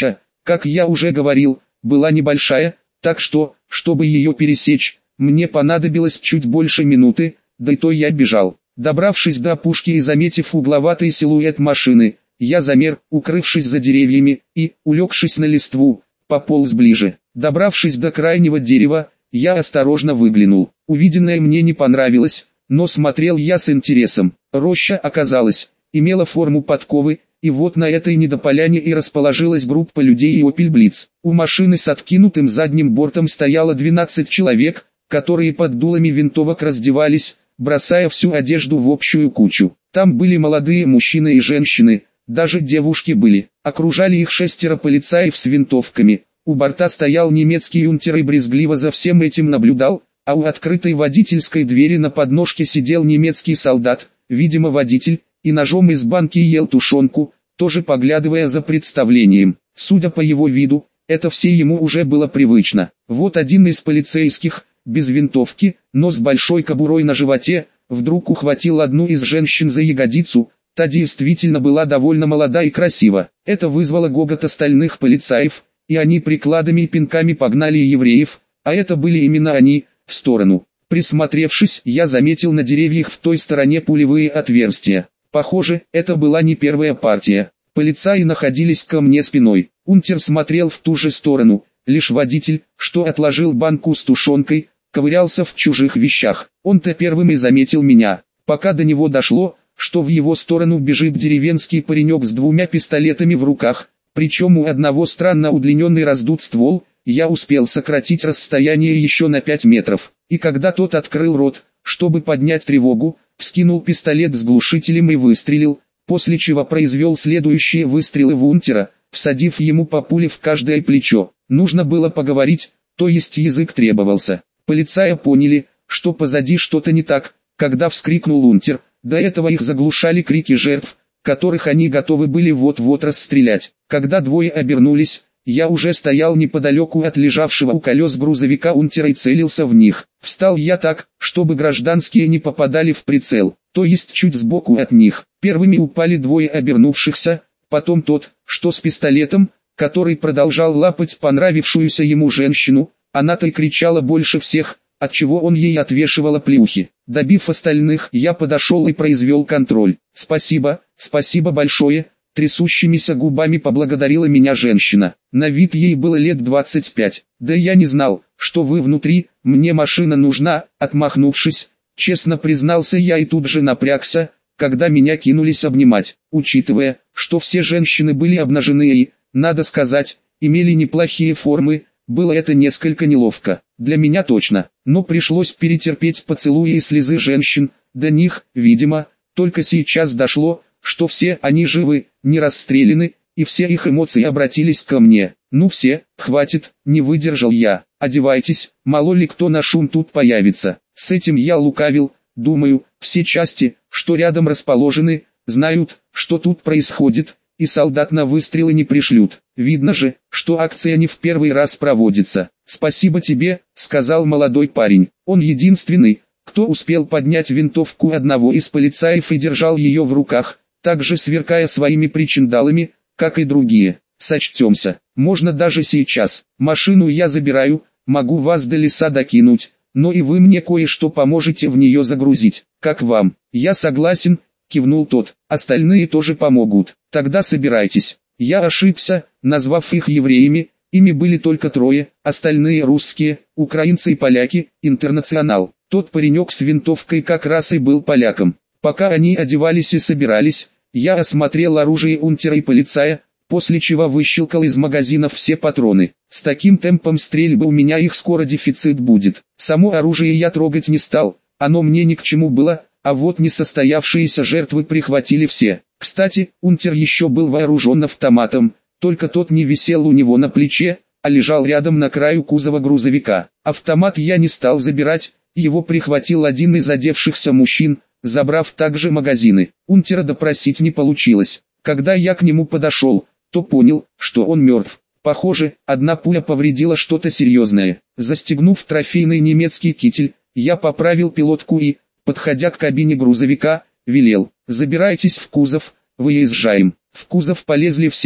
как я уже говорил, была небольшая, так что, чтобы ее пересечь, мне понадобилось чуть больше минуты, да и то я бежал. Добравшись до опушки и заметив угловатый силуэт машины, я замер, укрывшись за деревьями, и, улегшись на листву, пополз ближе. Добравшись до крайнего дерева, я осторожно выглянул. Увиденное мне не понравилось, но смотрел я с интересом. Роща, оказалась, имела форму подковы, и вот на этой недополяне и расположилась группа людей и Opel Blitz. У машины с откинутым задним бортом стояло двенадцать человек, которые под дулами винтовок раздевались, бросая всю одежду в общую кучу. Там были молодые мужчины и женщины, даже девушки были. Окружали их шестеро полицаев с винтовками. У борта стоял немецкий юнтер и брезгливо за всем этим наблюдал, а у открытой водительской двери на подножке сидел немецкий солдат, видимо водитель, и ножом из банки ел тушенку, тоже поглядывая за представлением. Судя по его виду, это все ему уже было привычно. Вот один из полицейских, без винтовки, но с большой кобурой на животе, вдруг ухватил одну из женщин за ягодицу. Та действительно была довольно молода и красива. Это вызвало гогот остальных полицаев, и они прикладами и пинками погнали евреев, а это были именно они, в сторону. Присмотревшись, я заметил на деревьях в той стороне пулевые отверстия. Похоже, это была не первая партия. Полицаи находились ко мне спиной. Унтер смотрел в ту же сторону. Лишь водитель, что отложил банку с тушенкой, ковырялся в чужих вещах. Он-то первым и заметил меня. Пока до него дошло, что в его сторону бежит деревенский паренек с двумя пистолетами в руках, причем у одного странно удлиненный раздут ствол, я успел сократить расстояние еще на пять метров. И когда тот открыл рот, чтобы поднять тревогу, вскинул пистолет с глушителем и выстрелил, после чего произвел следующие выстрелы в унтера, всадив ему по пуле в каждое плечо. Нужно было поговорить, то есть язык требовался. Полицаи поняли, что позади что-то не так, когда вскрикнул унтер. До этого их заглушали крики жертв, которых они готовы были вот-вот расстрелять. Когда двое обернулись, я уже стоял неподалеку от лежавшего у колес грузовика унтера и целился в них. Встал я так, чтобы гражданские не попадали в прицел, то есть чуть сбоку от них. Первыми упали двое обернувшихся, потом тот, что с пистолетом, который продолжал лапать понравившуюся ему женщину. Она-то и кричала больше всех, отчего он ей отвешивал оплеухи. Добив остальных, я подошел и произвел контроль. «Спасибо, спасибо большое», — трясущимися губами поблагодарила меня женщина. На вид ей было лет двадцать пять. «Да я не знал, что вы внутри, мне машина нужна», — отмахнувшись, честно признался я и тут же напрягся, когда меня кинулись обнимать. Учитывая, что все женщины были обнажены и, надо сказать, имели неплохие формы, было это несколько неловко. Для меня точно, но пришлось перетерпеть поцелуи и слезы женщин. До них, видимо, только сейчас дошло, что все они живы, не расстреляны, и все их эмоции обратились ко мне. «Ну все, хватит», — не выдержал я. «Одевайтесь, мало ли кто на шум тут появится». С этим я лукавил, думаю, все части, что рядом расположены, знают, что тут происходит, и солдат на выстрелы не пришлют. Видно же, что акция не в первый раз проводится. «Спасибо тебе», — сказал молодой парень. Он единственный, кто успел поднять винтовку одного из полицаев и держал ее в руках, также сверкая своими причиндалами, как и другие. «Сочтемся, можно даже сейчас. Машину я забираю, могу вас до леса докинуть, но и вы мне кое-что поможете в нее загрузить. Как вам?» «Я согласен», — кивнул тот. «Остальные тоже помогут. Тогда собирайтесь». Я ошибся, назвав их евреями. Ими были только трое, остальные русские, украинцы и поляки, интернационал. Тот паренек с винтовкой как раз и был поляком. Пока они одевались и собирались, я осмотрел оружие унтера и полицая, после чего выщелкал из магазинов все патроны. С таким темпом стрельбы у меня их скоро дефицит будет. Само оружие я трогать не стал, оно мне ни к чему было, а вот несостоявшиеся жертвы прихватили все. Кстати, унтер еще был вооружен автоматом, только тот не висел у него на плече, а лежал рядом на краю кузова грузовика. Автомат я не стал забирать, его прихватил один из одевшихся мужчин, забрав также магазины. Унтера допросить не получилось. Когда я к нему подошел, то понял, что он мертв. Похоже, одна пуля повредила что-то серьезное. Застегнув трофейный немецкий китель, я поправил пилотку и, подходя к кабине грузовика, велел: «Забирайтесь в кузов, выезжаем». В кузов полезли все,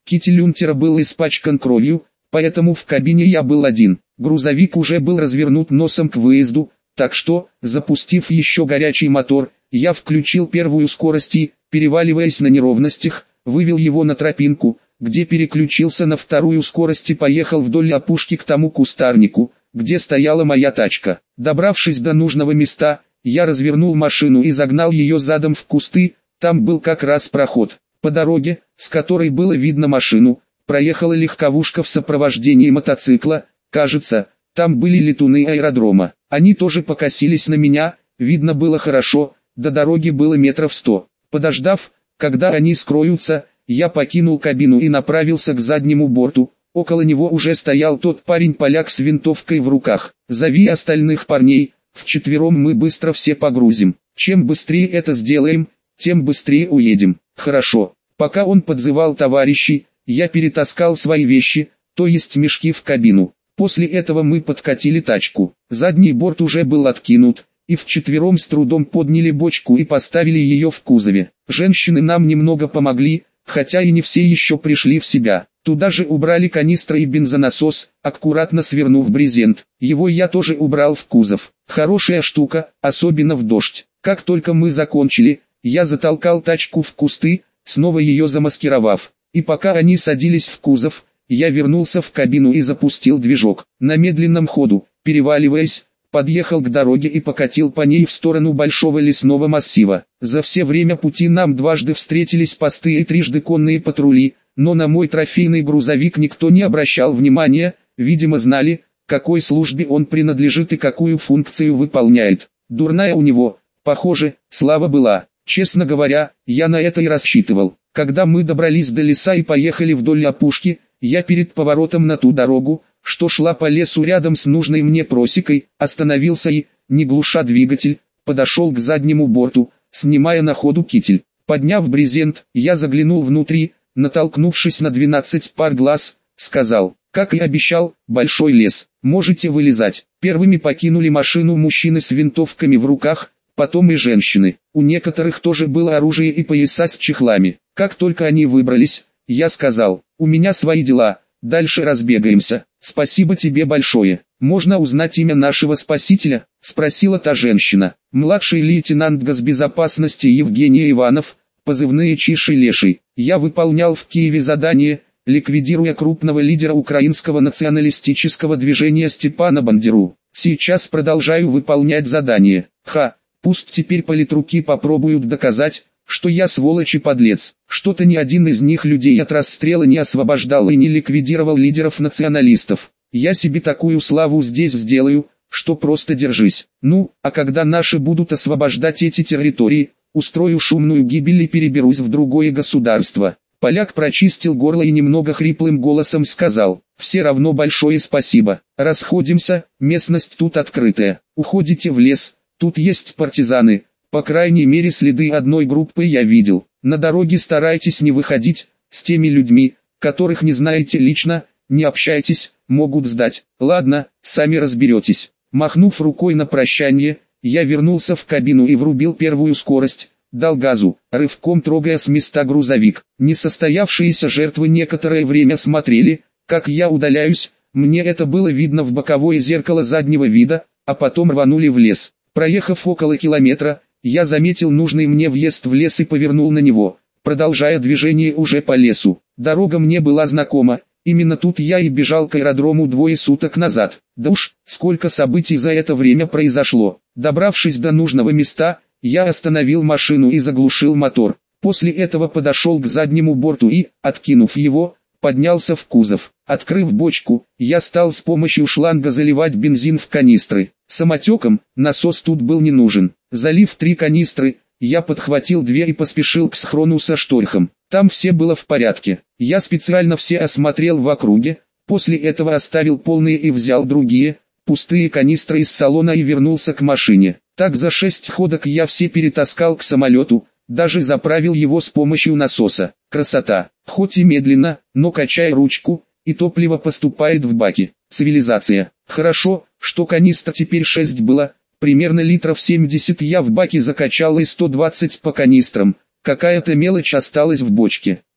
Китель унтера был испачкан кровью, поэтому в кабине я был один. Грузовик уже был развернут носом к выезду, так что, запустив еще горячий мотор, я включил первую скорость и, переваливаясь на неровностях, вывел его на тропинку, где переключился на вторую скорость и поехал вдоль опушки к тому кустарнику, где стояла моя тачка. Добравшись до нужного места, я развернул машину и загнал ее задом в кусты, там был как раз проход. По дороге, с которой было видно машину, проехала легковушка в сопровождении мотоцикла, кажется, там были летуны аэродрома. Они тоже покосились на меня, видно было хорошо, до дороги было метров сто. Подождав, когда они скроются, я покинул кабину и направился к заднему борту. Около него уже стоял тот парень-поляк с винтовкой в руках. «Зови остальных парней, вчетвером мы быстро все погрузим. Чем быстрее это сделаем, тем быстрее уедем». «Хорошо». Пока он подзывал товарищей, я перетаскал свои вещи, то есть мешки, в кабину. После этого мы подкатили тачку. Задний борт уже был откинут, и вчетвером с трудом подняли бочку и поставили ее в кузове. Женщины нам немного помогли, хотя и не все еще пришли в себя. Туда же убрали канистры и бензонасос, аккуратно свернув брезент. Его я тоже убрал в кузов. Хорошая штука, особенно в дождь. Как только мы закончили, я затолкал тачку в кусты, снова ее замаскировав. И пока они садились в кузов, я вернулся в кабину и запустил движок. На медленном ходу, переваливаясь, подъехал к дороге и покатил по ней в сторону большого лесного массива. За все время пути нам дважды встретились посты и трижды конные патрули, но на мой трофейный грузовик никто не обращал внимания, видимо знали, какой службе он принадлежит и какую функцию выполняет. Дурная у него, похоже, слава была. Честно говоря, я на это и рассчитывал. Когда мы добрались до леса и поехали вдоль опушки, я перед поворотом на ту дорогу, что шла по лесу рядом с нужной мне просекой, остановился и, не глуша двигатель, подошел к заднему борту, снимая на ходу китель. Подняв брезент, я заглянул внутри, натолкнувшись на двенадцать пар глаз, сказал: «Как и обещал, большой лес, можете вылезать». Первыми покинули машину мужчины с винтовками в руках, потом и женщины. У некоторых тоже было оружие и пояса с чехлами. Как только они выбрались, я сказал: «У меня свои дела, дальше разбегаемся. Спасибо тебе большое. Можно узнать имя нашего спасителя?» — спросила та женщина. «Младший лейтенант госбезопасности Евгений Иванов, позывные Чиши Леший. Я выполнял в Киеве задание, ликвидируя крупного лидера украинского националистического движения Степана Бандеру. Сейчас продолжаю выполнять задание. Ха, пусть теперь политруки попробуют доказать, что я сволочь и подлец. Что-то ни один из них людей от расстрела не освобождал и не ликвидировал лидеров националистов. Я себе такую славу здесь сделаю, что просто держись. Ну, а когда наши будут освобождать эти территории, устрою шумную гибель и переберусь в другое государство». Поляк прочистил горло и немного хриплым голосом сказал: «Все равно большое спасибо. Расходимся, местность тут открытая. Уходите в лес, тут есть партизаны. По крайней мере следы одной группы я видел. На дороге старайтесь не выходить, с теми людьми, которых не знаете лично, не общайтесь, могут сдать. Ладно, сами разберетесь». Махнув рукой на прощание, я вернулся в кабину и врубил первую скорость, дал газу, рывком трогая с места грузовик. Несостоявшиеся жертвы некоторое время смотрели, как я удаляюсь, мне это было видно в боковое зеркало заднего вида, а потом рванули в лес. Проехав около километра, я заметил нужный мне въезд в лес и повернул на него, продолжая движение уже по лесу. Дорога мне была знакома, именно тут я и бежал к аэродрому двое суток назад. Да уж, сколько событий за это время произошло. Добравшись до нужного места, я остановил машину и заглушил мотор. После этого подошел к заднему борту и, откинув его, поднялся в кузов. Открыв бочку, я стал с помощью шланга заливать бензин в канистры. Самотеком, насос тут был не нужен. Залив три канистры, я подхватил две и поспешил к схрону со шторхом. Там все было в порядке. Я специально все осмотрел в округе, после этого оставил полные и взял другие, пустые канистры из салона и вернулся к машине. Так за шесть ходок я все перетаскал к самолету, даже заправил его с помощью насоса. Красота. Хоть и медленно, но качай ручку, и топливо поступает в баки. Цивилизация. Хорошо, что канистр теперь шесть было, примерно литров семьдесят я в баке закачал и сто двадцать по канистрам. Какая-то мелочь осталась в бочке.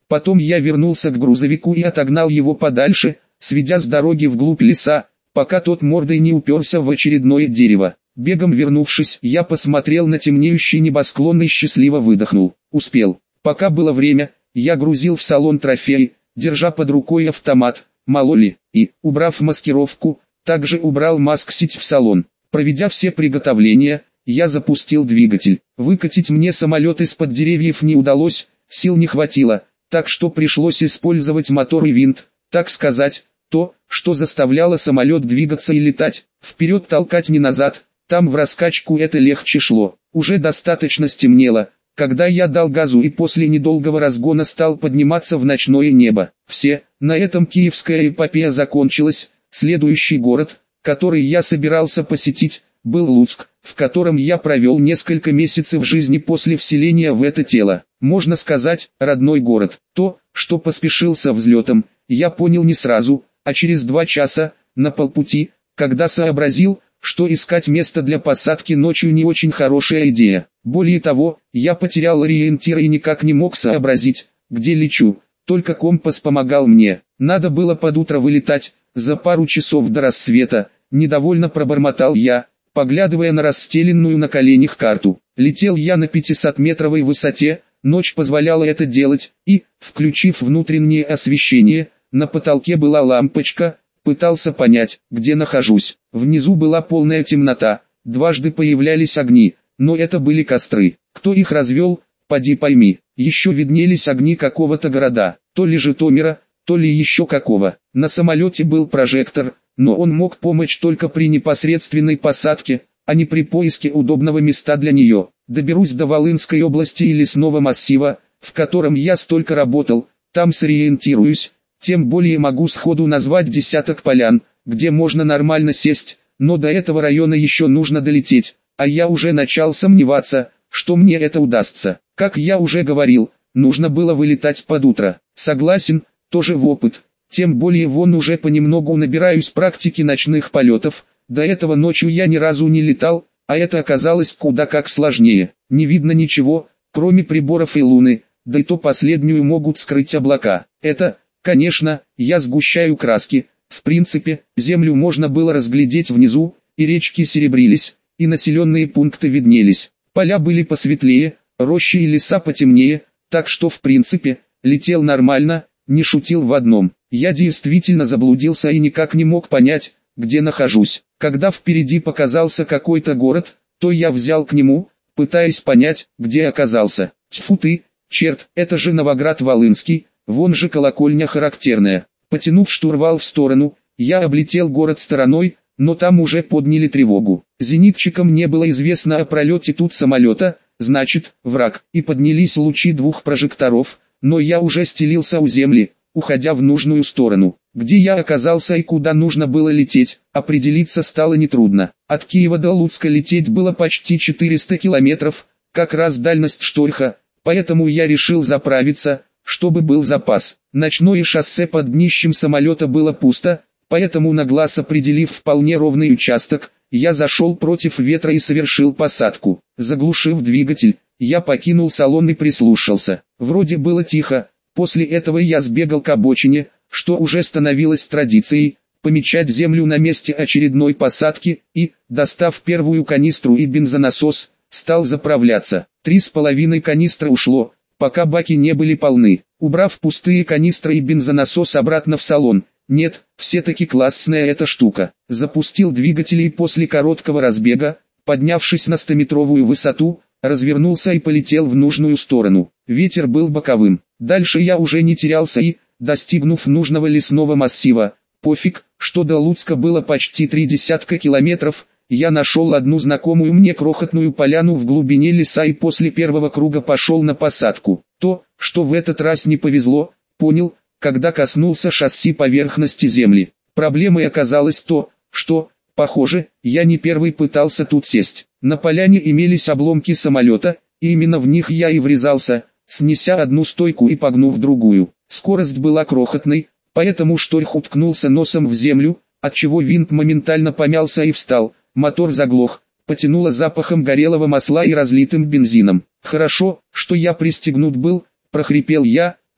Потом я вернулся к грузовику и отогнал его подальше, сведя с дороги вглубь леса, пока тот мордой не уперся в очередное дерево. Бегом вернувшись, я посмотрел на темнеющий небосклон и счастливо выдохнул. Успел. Пока было время, я грузил в салон трофеи, держа под рукой автомат, мало ли, и, убрав маскировку, также убрал маск-сеть в салон. Проведя все приготовления, я запустил двигатель. Выкатить мне самолет из-под деревьев не удалось, сил не хватило, так что пришлось использовать мотор и винт, так сказать, то, что заставляло самолет двигаться и летать, вперед толкать не назад, там в раскачку это легче шло. Уже достаточно стемнело, когда я дал газу и после недолгого разгона стал подниматься в ночное небо. Все, на этом киевская эпопея закончилась. Следующий город, который я собирался посетить, был Луцк, в котором я провел несколько месяцев жизни после вселения в это тело. Можно сказать, родной город. То, что поспешил со взлетом, я понял не сразу, а через два часа, на полпути, когда сообразил, что искать место для посадки ночью не очень хорошая идея. Более того, я потерял ориентир и никак не мог сообразить, где лечу, только компас помогал мне. Надо было под утро вылетать, за пару часов до рассвета, недовольно пробормотал я, поглядывая на расстеленную на коленях карту. Летел я на пятисотметровой высоте, ночь позволяла это делать, и, включив внутреннее освещение, на потолке была лампочка, пытался понять, где нахожусь. Внизу была полная темнота, дважды появлялись огни, но это были костры. Кто их развел, поди пойми. Еще виднелись огни какого-то города, то ли Житомира, то ли еще какого. На самолете был прожектор, но он мог помочь только при непосредственной посадке, а не при поиске удобного места для нее. Доберусь до Волынской области и лесного массива, в котором я столько работал, там сориентируюсь, тем более могу сходу назвать десяток полян, где можно нормально сесть, но до этого района еще нужно долететь, а я уже начал сомневаться, что мне это удастся. Как я уже говорил, нужно было вылетать под утро. Согласен, тоже в опыт, тем более вон уже понемногу набираюсь практики ночных полетов, до этого ночью я ни разу не летал, а это оказалось куда как сложнее. Не видно ничего, кроме приборов и луны, да и то последнюю могут скрыть облака. Это, конечно, я сгущаю краски. В принципе, землю можно было разглядеть внизу, и речки серебрились, и населенные пункты виднелись. Поля были посветлее, рощи и леса потемнее, так что в принципе, летел нормально, не шутил в одном. Я действительно заблудился и никак не мог понять, где нахожусь. Когда впереди показался какой-то город, то я взял к нему, пытаясь понять, где оказался. Тьфу ты, черт, это же Новоград-Волынский, вон же колокольня характерная. Потянув штурвал в сторону, я облетел город стороной, но там уже подняли тревогу. Зенитчикам не было известно о пролете тут самолета, значит, враг, и поднялись лучи двух прожекторов, но я уже стелился у земли, уходя в нужную сторону. Где я оказался и куда нужно было лететь, определиться стало нетрудно. От Киева до Луцка лететь было почти четыреста километров, как раз дальность шторха, поэтому я решил заправиться, чтобы был запас. Ночное шоссе под днищем самолета было пусто, поэтому на глаз определив вполне ровный участок, я зашел против ветра и совершил посадку. Заглушив двигатель, я покинул салон и прислушался. Вроде было тихо, после этого я сбегал к обочине, что уже становилось традицией, помечать землю на месте очередной посадки, и, достав первую канистру и бензонасос, стал заправляться. Три с половиной канистры ушло, пока баки не были полны. Убрав пустые канистры и бензонасос обратно в салон, нет, все-таки классная эта штука. Запустил двигатель и после короткого разбега, поднявшись на стометровую высоту, развернулся и полетел в нужную сторону. Ветер был боковым. Дальше я уже не терялся и, достигнув нужного лесного массива, пофиг, что до Луцка было почти три десятка километров, я нашел одну знакомую мне крохотную поляну в глубине леса и после первого круга пошел на посадку. То, что в этот раз не повезло, понял, когда коснулся шасси поверхности земли. Проблемой оказалось то, что, похоже, я не первый пытался тут сесть. На поляне имелись обломки самолета, и именно в них я и врезался, снеся одну стойку и погнув другую. Скорость была крохотной, поэтому шторх уткнулся носом в землю, отчего винт моментально помялся и встал, мотор заглох, потянуло запахом горелого масла и разлитым бензином. «Хорошо, что я пристегнут был», — прохрипел я,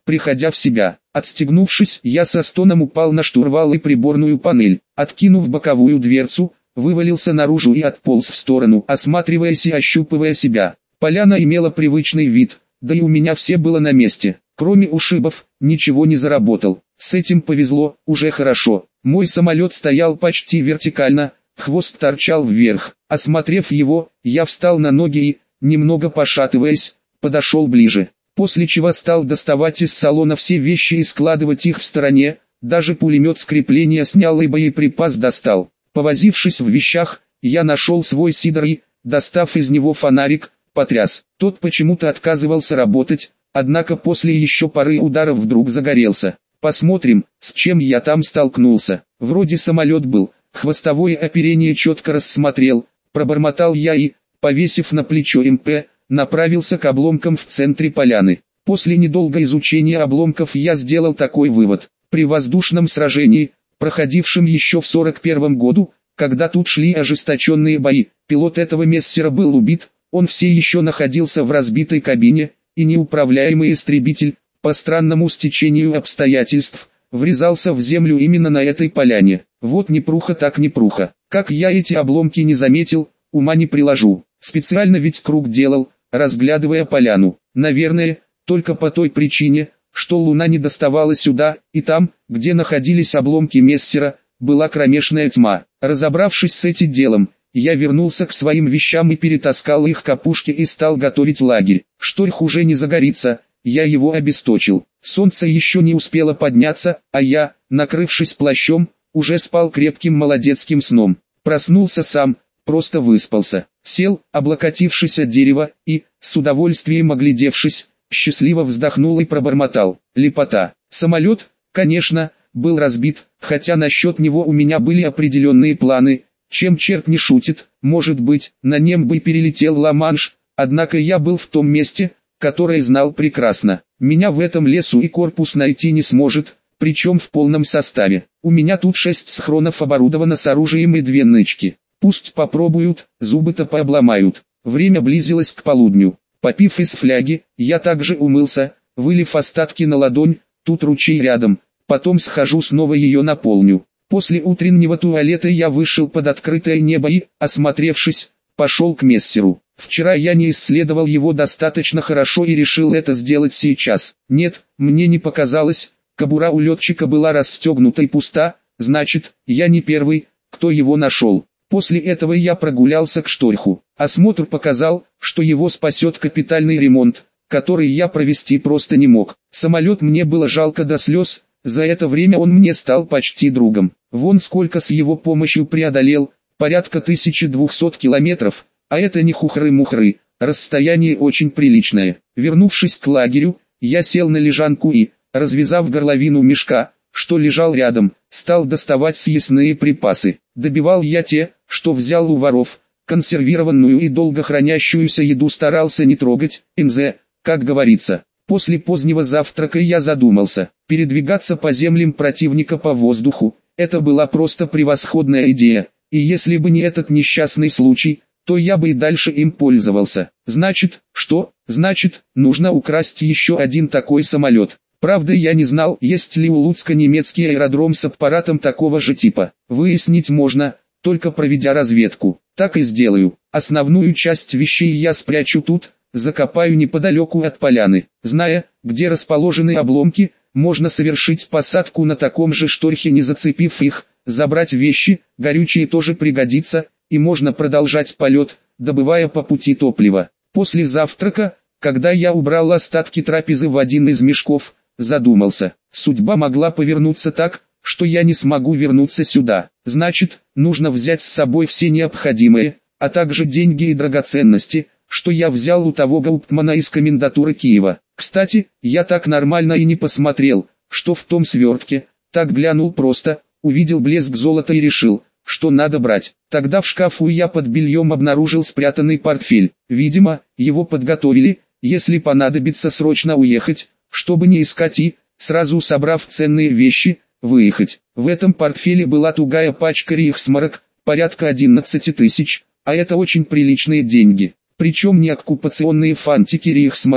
приходя в себя. Отстегнувшись, я со стоном упал на штурвал и приборную панель. Откинув боковую дверцу, вывалился наружу и отполз в сторону, осматриваясь и ощупывая себя. Поляна имела привычный вид, да и у меня все было на месте. Кроме ушибов, ничего не заработал. С этим повезло, уже хорошо. Мой самолет стоял почти вертикально, хвост торчал вверх. Осмотрев его, я встал на ноги и, немного пошатываясь, подошел ближе. После чего стал доставать из салона все вещи и складывать их в стороне, даже пулемет с крепления снял и боеприпас достал. Повозившись в вещах, я нашел свой сидор и, достав из него фонарик, потряс. Тот почему-то отказывался работать, однако после еще пары ударов вдруг загорелся. Посмотрим, с чем я там столкнулся. Вроде самолет был, хвостовое оперение четко рассмотрел, пробормотал я и, повесив на плечо эм пэ, направился к обломкам в центре поляны. После недолгого изучения обломков я сделал такой вывод. При воздушном сражении, проходившем еще в сорок первом году, когда тут шли ожесточенные бои, пилот этого мессера был убит, он все еще находился в разбитой кабине, и неуправляемый истребитель, по странному стечению обстоятельств, врезался в землю именно на этой поляне. Вот непруха так непруха. Как я эти обломки не заметил, ума не приложу. Специально ведь круг делал, разглядывая поляну. Наверное, только по той причине, что луна не доставала сюда, и там, где находились обломки мессера, была кромешная тьма. Разобравшись с этим делом, я вернулся к своим вещам и перетаскал их к опушке и стал готовить лагерь. Шторх уже не загорится, я его обесточил. Солнце еще не успело подняться, а я, накрывшись плащом, уже спал крепким молодецким сном. Проснулся сам, просто выспался. Сел, облокотившись от дерева, и, с удовольствием оглядевшись, счастливо вздохнул и пробормотал. Лепота. Самолет, конечно, был разбит, хотя насчет него у меня были определенные планы. Чем черт не шутит, может быть, на нем бы перелетел Ла-Манш, однако я был в том месте, которое знал прекрасно. Меня в этом лесу и корпус найти не сможет, причем в полном составе. У меня тут шесть схронов оборудовано с оружием и две нычки. Пусть попробуют, зубы-то пообломают. Время близилось к полудню. Попив из фляги, я также умылся, вылив остатки на ладонь, тут ручей рядом, потом схожу снова ее наполню. После утреннего туалета я вышел под открытое небо и, осмотревшись, пошел к мессеру. Вчера я не исследовал его достаточно хорошо и решил это сделать сейчас. Нет, мне не показалось, кобура у летчика была расстегнута и пуста, значит, я не первый, кто его нашел. После этого я прогулялся к шторху. Осмотр показал, что его спасет капитальный ремонт, который я провести просто не мог. Самолет мне было жалко до слез, за это время он мне стал почти другом. Вон сколько с его помощью преодолел, порядка тысячи двухсот километров, а это не хухры-мухры, расстояние очень приличное. Вернувшись к лагерю, я сел на лежанку и, развязав горловину мешка, что лежал рядом, стал доставать съестные припасы. Добивал я те, что взял у воров, консервированную и долго хранящуюся еду старался не трогать, нз, как говорится. После позднего завтрака я задумался, передвигаться по землям противника по воздуху, это была просто превосходная идея, и если бы не этот несчастный случай, то я бы и дальше им пользовался. Значит, что? Значит, нужно украсть еще один такой самолет. Правда, я не знал, есть ли у Луцка немецкий аэродром с аппаратом такого же типа. Выяснить можно, только проведя разведку. Так и сделаю. Основную часть вещей я спрячу тут, закопаю неподалеку от поляны. Зная, где расположены обломки, можно совершить посадку на таком же шторхе, не зацепив их, забрать вещи, горючее тоже пригодится, и можно продолжать полет, добывая по пути топливо. После завтрака, когда я убрал остатки трапезы в один из мешков, задумался. Судьба могла повернуться так, что я не смогу вернуться сюда. Значит, нужно взять с собой все необходимое, а также деньги и драгоценности, что я взял у того гауптмана из комендатуры Киева. Кстати, я так нормально и не посмотрел, что в том свертке, так глянул просто, увидел блеск золота и решил, что надо брать. Тогда в шкафу я под бельем обнаружил спрятанный портфель. Видимо, его подготовили, если понадобится срочно уехать, чтобы не искать и, сразу собрав ценные вещи, выехать. В этом портфеле была тугая пачка рейхсмарок, порядка одиннадцати тысяч, а это очень приличные деньги. Причем не оккупационные фантики рейхсмарок,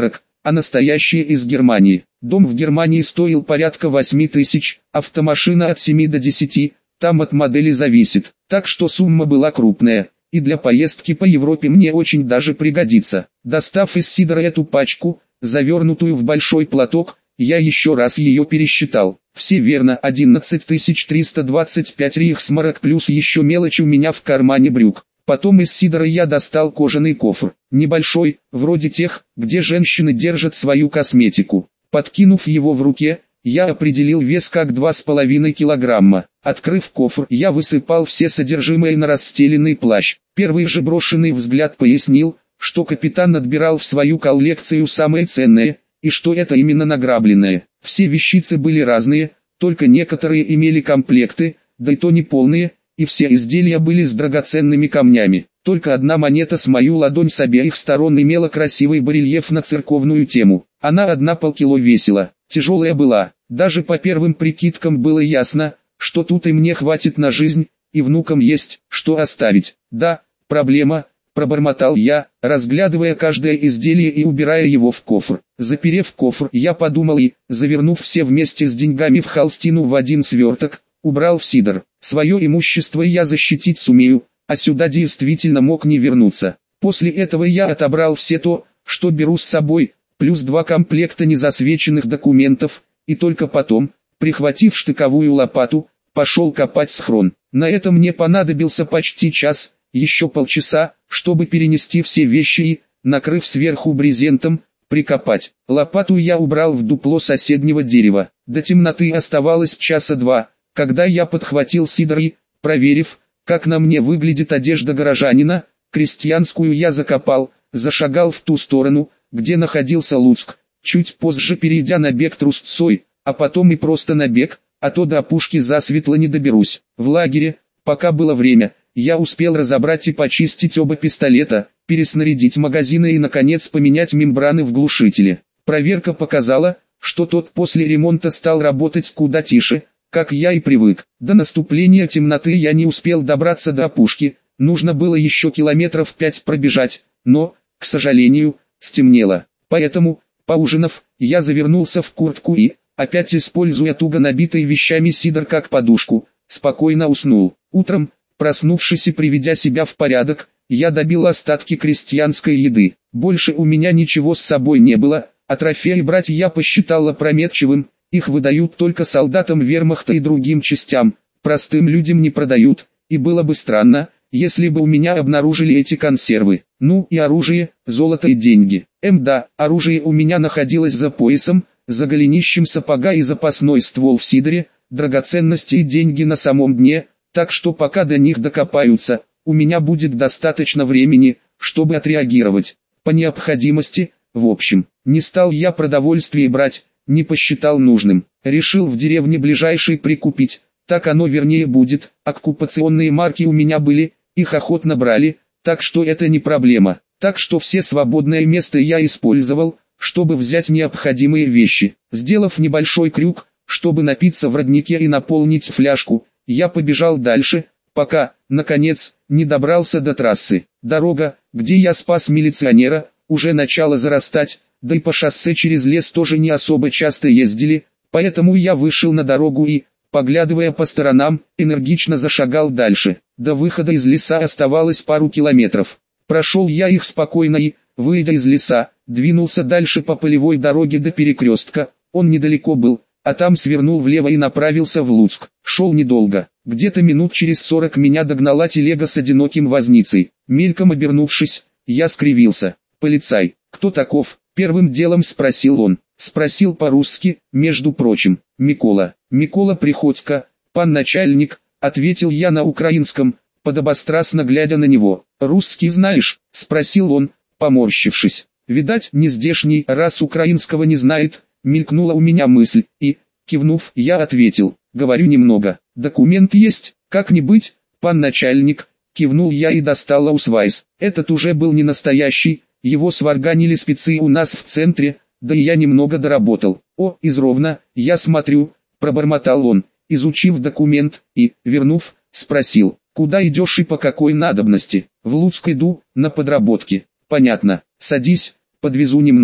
а настоящие из Германии. Дом в Германии стоил порядка восьми тысяч, автомашина от семи до десяти, там от модели зависит. Так что сумма была крупная, и для поездки по Европе мне очень даже пригодится. Достав из сидора эту пачку, завернутую в большой платок, я еще раз ее пересчитал. Все верно, одиннадцать тысяч триста двадцать пять рейхсмарок плюс еще мелочь у меня в кармане брюк. Потом из сидора я достал кожаный кофр, небольшой, вроде тех, где женщины держат свою косметику. Подкинув его в руке, я определил вес как два с половиной килограмма. Открыв кофр, я высыпал все содержимое на расстеленный плащ. Первый же брошенный взгляд пояснил, что капитан отбирал в свою коллекцию самое ценное, и что это именно награбленное. Все вещицы были разные, только некоторые имели комплекты, да и то не полные, и все изделия были с драгоценными камнями. Только одна монета с мою ладонь с обеих сторон имела красивый барельеф на церковную тему. Она одна полкило весила, тяжелая была. Даже по первым прикидкам было ясно, что тут и мне хватит на жизнь, и внукам есть, что оставить. Да, проблема, пробормотал я, разглядывая каждое изделие и убирая его в кофр. Заперев кофр, я подумал и, завернув все вместе с деньгами в холстину в один сверток, убрал в сидор. Свое имущество я защитить сумею, а сюда действительно мог не вернуться. После этого я отобрал все то, что беру с собой, плюс два комплекта незасвеченных документов, и только потом, прихватив штыковую лопату, пошел копать схрон. На это мне понадобился почти час, еще полчаса, чтобы перенести все вещи и, накрыв сверху брезентом, прикопать. Лопату я убрал в дупло соседнего дерева. До темноты оставалось часа два, когда я подхватил сидор и, проверив, как на мне выглядит одежда горожанина, крестьянскую я закопал, зашагал в ту сторону, где находился Луцк, чуть позже перейдя на бег трусцой, а потом и просто на бег, а то до опушки засветло не доберусь. В лагере, пока было время, я успел разобрать и почистить оба пистолета, переснарядить магазины и наконец поменять мембраны в глушителе. Проверка показала, что тот после ремонта стал работать куда тише, как я и привык. До наступления темноты я не успел добраться до опушки, нужно было еще километров пять пробежать, но, к сожалению, стемнело. Поэтому, поужинав, я завернулся в куртку и, опять используя туго набитый вещами сидор как подушку, спокойно уснул. Утром, проснувшись и приведя себя в порядок, я добил остатки крестьянской еды. Больше у меня ничего с собой не было, а трофеи брать я посчитал опрометчивым, их выдают только солдатам вермахта и другим частям, простым людям не продают, и было бы странно, если бы у меня обнаружили эти консервы. Ну и оружие, золото и деньги. Эм да, оружие у меня находилось за поясом, за голенищем сапога и запасной ствол в сидоре, драгоценности и деньги на самом дне, так что пока до них докопаются, у меня будет достаточно времени, чтобы отреагировать. По необходимости, в общем, не стал я продовольствие брать, не посчитал нужным. Решил в деревне ближайшей прикупить, так оно вернее будет. Оккупационные марки у меня были, их охотно брали, так что это не проблема. Так что все свободное место я использовал, чтобы взять необходимые вещи. Сделав небольшой крюк, чтобы напиться в роднике и наполнить фляжку, я побежал дальше, пока, наконец, не добрался до трассы. Дорога, где я спас милиционера, уже начала зарастать, да и по шоссе через лес тоже не особо часто ездили, поэтому я вышел на дорогу и, поглядывая по сторонам, энергично зашагал дальше. До выхода из леса оставалось пару километров. Прошел я их спокойно и, выйдя из леса, двинулся дальше по полевой дороге до перекрестка, он недалеко был, а там свернул влево и направился в Луцк. Шел недолго, где-то минут через сорок меня догнала телега с одиноким возницей. Мельком обернувшись, я скривился. «Полицай, кто таков?» — первым делом спросил он. Спросил по-русски, между прочим. «Микола, Микола Приходько, пан начальник», — ответил я на украинском, подобострастно глядя на него. «Русский знаешь?» — спросил он, поморщившись. «Видать, не здешний, раз украинского не знает», — мелькнула у меня мысль, и, кивнув, я ответил. «Говорю немного. Документ есть, как не быть, пан начальник», — кивнул я и достал аусвайс. Этот уже был не настоящий, его сварганили спецы у нас в центре, да и я немного доработал. «О, изровно, я смотрю», — пробормотал он, изучив документ, и, вернув, спросил, «Куда идешь и по какой надобности?» «В Луцк иду, на подработки». «Понятно, садись, подвезу немного».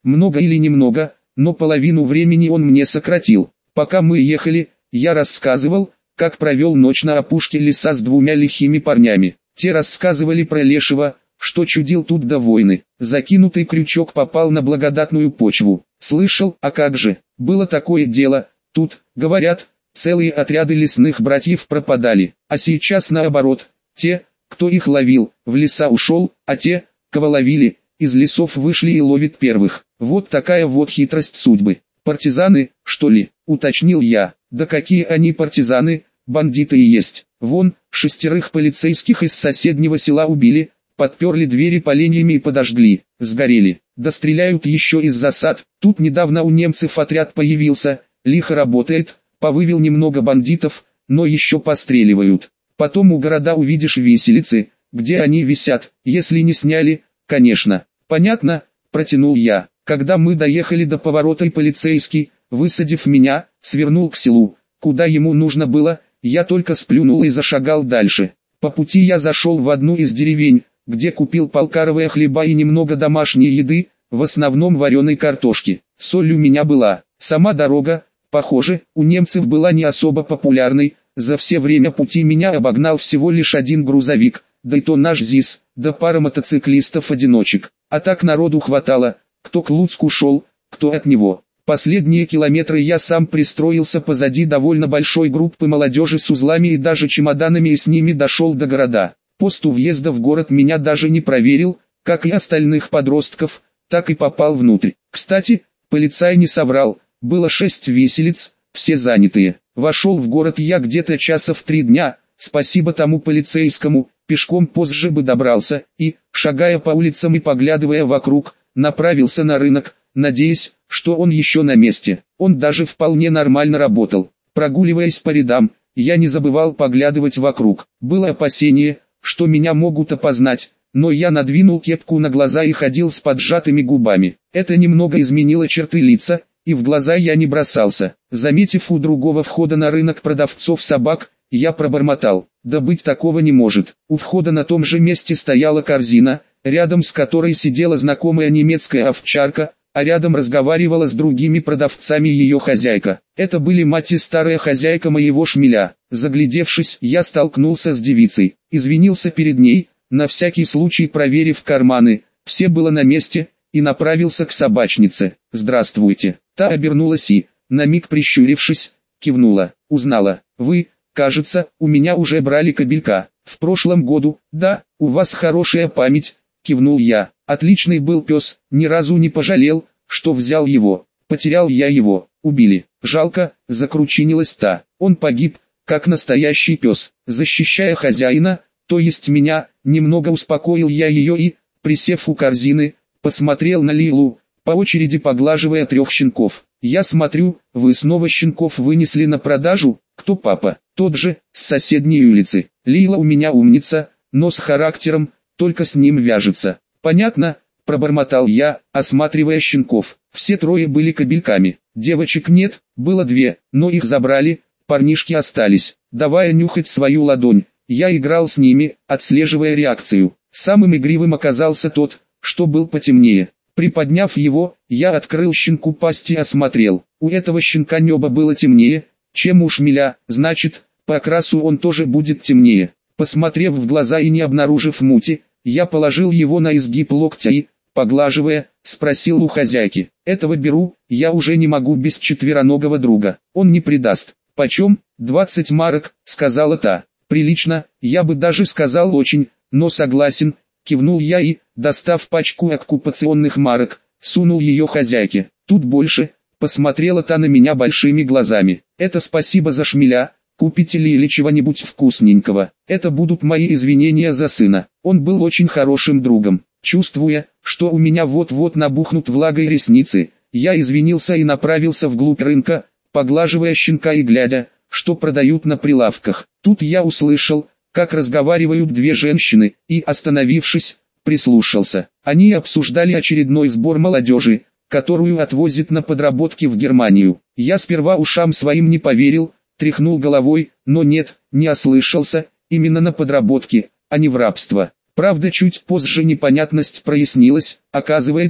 много или немного, но половину времени он мне сократил. Пока мы ехали, я рассказывал, как провел ночь на опушке леса с двумя лихими парнями. Те рассказывали про Лешего, что чудил тут до войны. Закинутый крючок попал на благодатную почву. Слышал, а как же, было такое дело, тут, говорят, целые отряды лесных братьев пропадали, а сейчас наоборот, те, кто их ловил, в леса ушел, а те, кого ловили, из лесов вышли и ловят первых. Вот такая вот хитрость судьбы. Партизаны, что ли, уточнил я. Да какие они партизаны, бандиты и есть. Вон, шестерых полицейских из соседнего села убили, подперли двери поленьями и подожгли, сгорели. Да стреляют еще из засад. Тут недавно у немцев отряд появился, лихо работает, повывел немного бандитов, но еще постреливают. Потом у города увидишь виселицы, где они висят, если не сняли, конечно. Понятно, протянул я. Когда мы доехали до поворота и полицейский, высадив меня, свернул к селу, куда ему нужно было, я только сплюнул и зашагал дальше. По пути я зашел в одну из деревень, где купил полкаровые хлеба и немного домашней еды, в основном вареной картошки. Соль у меня была. Сама дорога, похоже, у немцев была не особо популярной, за все время пути меня обогнал всего лишь один грузовик, да и то наш ЗИС, да пара мотоциклистов-одиночек. А так народу хватало, кто к Луцку шел, кто от него. Последние километры я сам пристроился позади довольно большой группы молодежи с узлами и даже чемоданами и с ними дошел до города. Пост у въезда в город меня даже не проверил, как и остальных подростков, так и попал внутрь. Кстати, полицай не соврал, было шесть виселиц, все занятые. Вошел в город я где-то часа в три дня, спасибо тому полицейскому, пешком позже бы добрался, и, шагая по улицам и поглядывая вокруг, направился на рынок, надеясь, что он еще на месте. Он даже вполне нормально работал. Прогуливаясь по рядам, я не забывал поглядывать вокруг. Было опасение, что меня могут опознать, но я надвинул кепку на глаза и ходил с поджатыми губами. Это немного изменило черты лица, и в глаза я не бросался. Заметив у другого входа на рынок продавцов собак, я пробормотал: да быть такого не может. У входа на том же месте стояла корзина, рядом с которой сидела знакомая немецкая овчарка, а рядом разговаривала с другими продавцами ее хозяйка. Это были мать и старая хозяйка моего шмеля. Заглядевшись, я столкнулся с девицей, извинился перед ней, на всякий случай проверив карманы, все было на месте, и направился к собачнице. «Здравствуйте». Та обернулась и, на миг прищурившись, кивнула. «Узнала. Вы, кажется, у меня уже брали кобелька. В прошлом году, да, у вас хорошая память», кивнул я. «Отличный был пес, ни разу не пожалел, что взял его. Потерял я его, убили. Жалко», закручинилась та. «Он погиб, как настоящий пес, защищая хозяина, то есть меня». Немного успокоил я ее и, присев у корзины, посмотрел на Лилу, по очереди поглаживая трех щенков. «Я смотрю, вы снова щенков вынесли на продажу? Кто папа?» «Тот же, с соседней улицы. Лила у меня умница, но с характером, только с ним вяжется». «Понятно», пробормотал я, осматривая щенков. Все трое были кобельками. Девочек нет, было две, но их забрали, парнишки остались. Давая нюхать свою ладонь, я играл с ними, отслеживая реакцию. Самым игривым оказался тот, что был потемнее. Приподняв его, я открыл щенку пасть и осмотрел. У этого щенка небо было темнее, чем у шмеля, значит, по окрасу он тоже будет темнее. Посмотрев в глаза и не обнаружив мути, я положил его на изгиб локтя и, поглаживая, спросил у хозяйки: «Этого беру, я уже не могу без четвероногого друга, он не предаст». «Почем?» «Двадцать марок», сказала та. «Прилично, я бы даже сказал очень, но согласен», кивнул я и, достав пачку оккупационных марок, сунул ее хозяйке. «Тут больше», посмотрела та на меня большими глазами. «Это спасибо за шмеля, купите ли или чего-нибудь вкусненького. Это будут мои извинения за сына, он был очень хорошим другом». Чувствуя, что у меня вот-вот набухнут влагой ресницы, я извинился и направился вглубь рынка, поглаживая щенка и глядя, что продают на прилавках. Тут я услышал, как разговаривают две женщины, и, остановившись, прислушался. Они обсуждали очередной сбор молодежи, которую отвозят на подработки в Германию. Я сперва ушам своим не поверил, тряхнул головой, но нет, не ослышался, именно на подработки, а не в рабство. Правда, чуть позже непонятность прояснилась. Оказывается,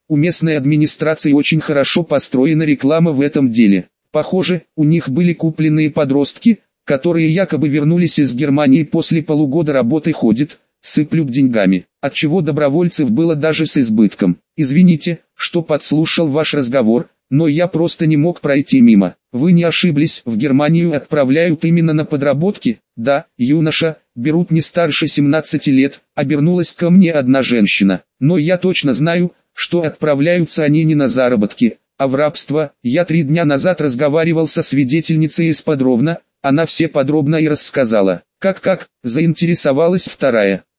У местной администрации очень хорошо построена реклама в этом деле. Похоже, у них были купленные подростки, которые якобы вернулись из Германии после полугода работы, ходят, сыплют деньгами, отчего добровольцев было даже с избытком. Извините, что подслушал ваш разговор, но я просто не мог пройти мимо. Вы не ошиблись, в Германию отправляют именно на подработки? Да, юноша, берут не старше семнадцати лет, обернулась ко мне одна женщина. Но я точно знаю, что отправляются они не на заработки, а в рабство. Я три дня назад разговаривал со свидетельницей из подробно, она все подробно и рассказала. Как-как, заинтересовалась вторая.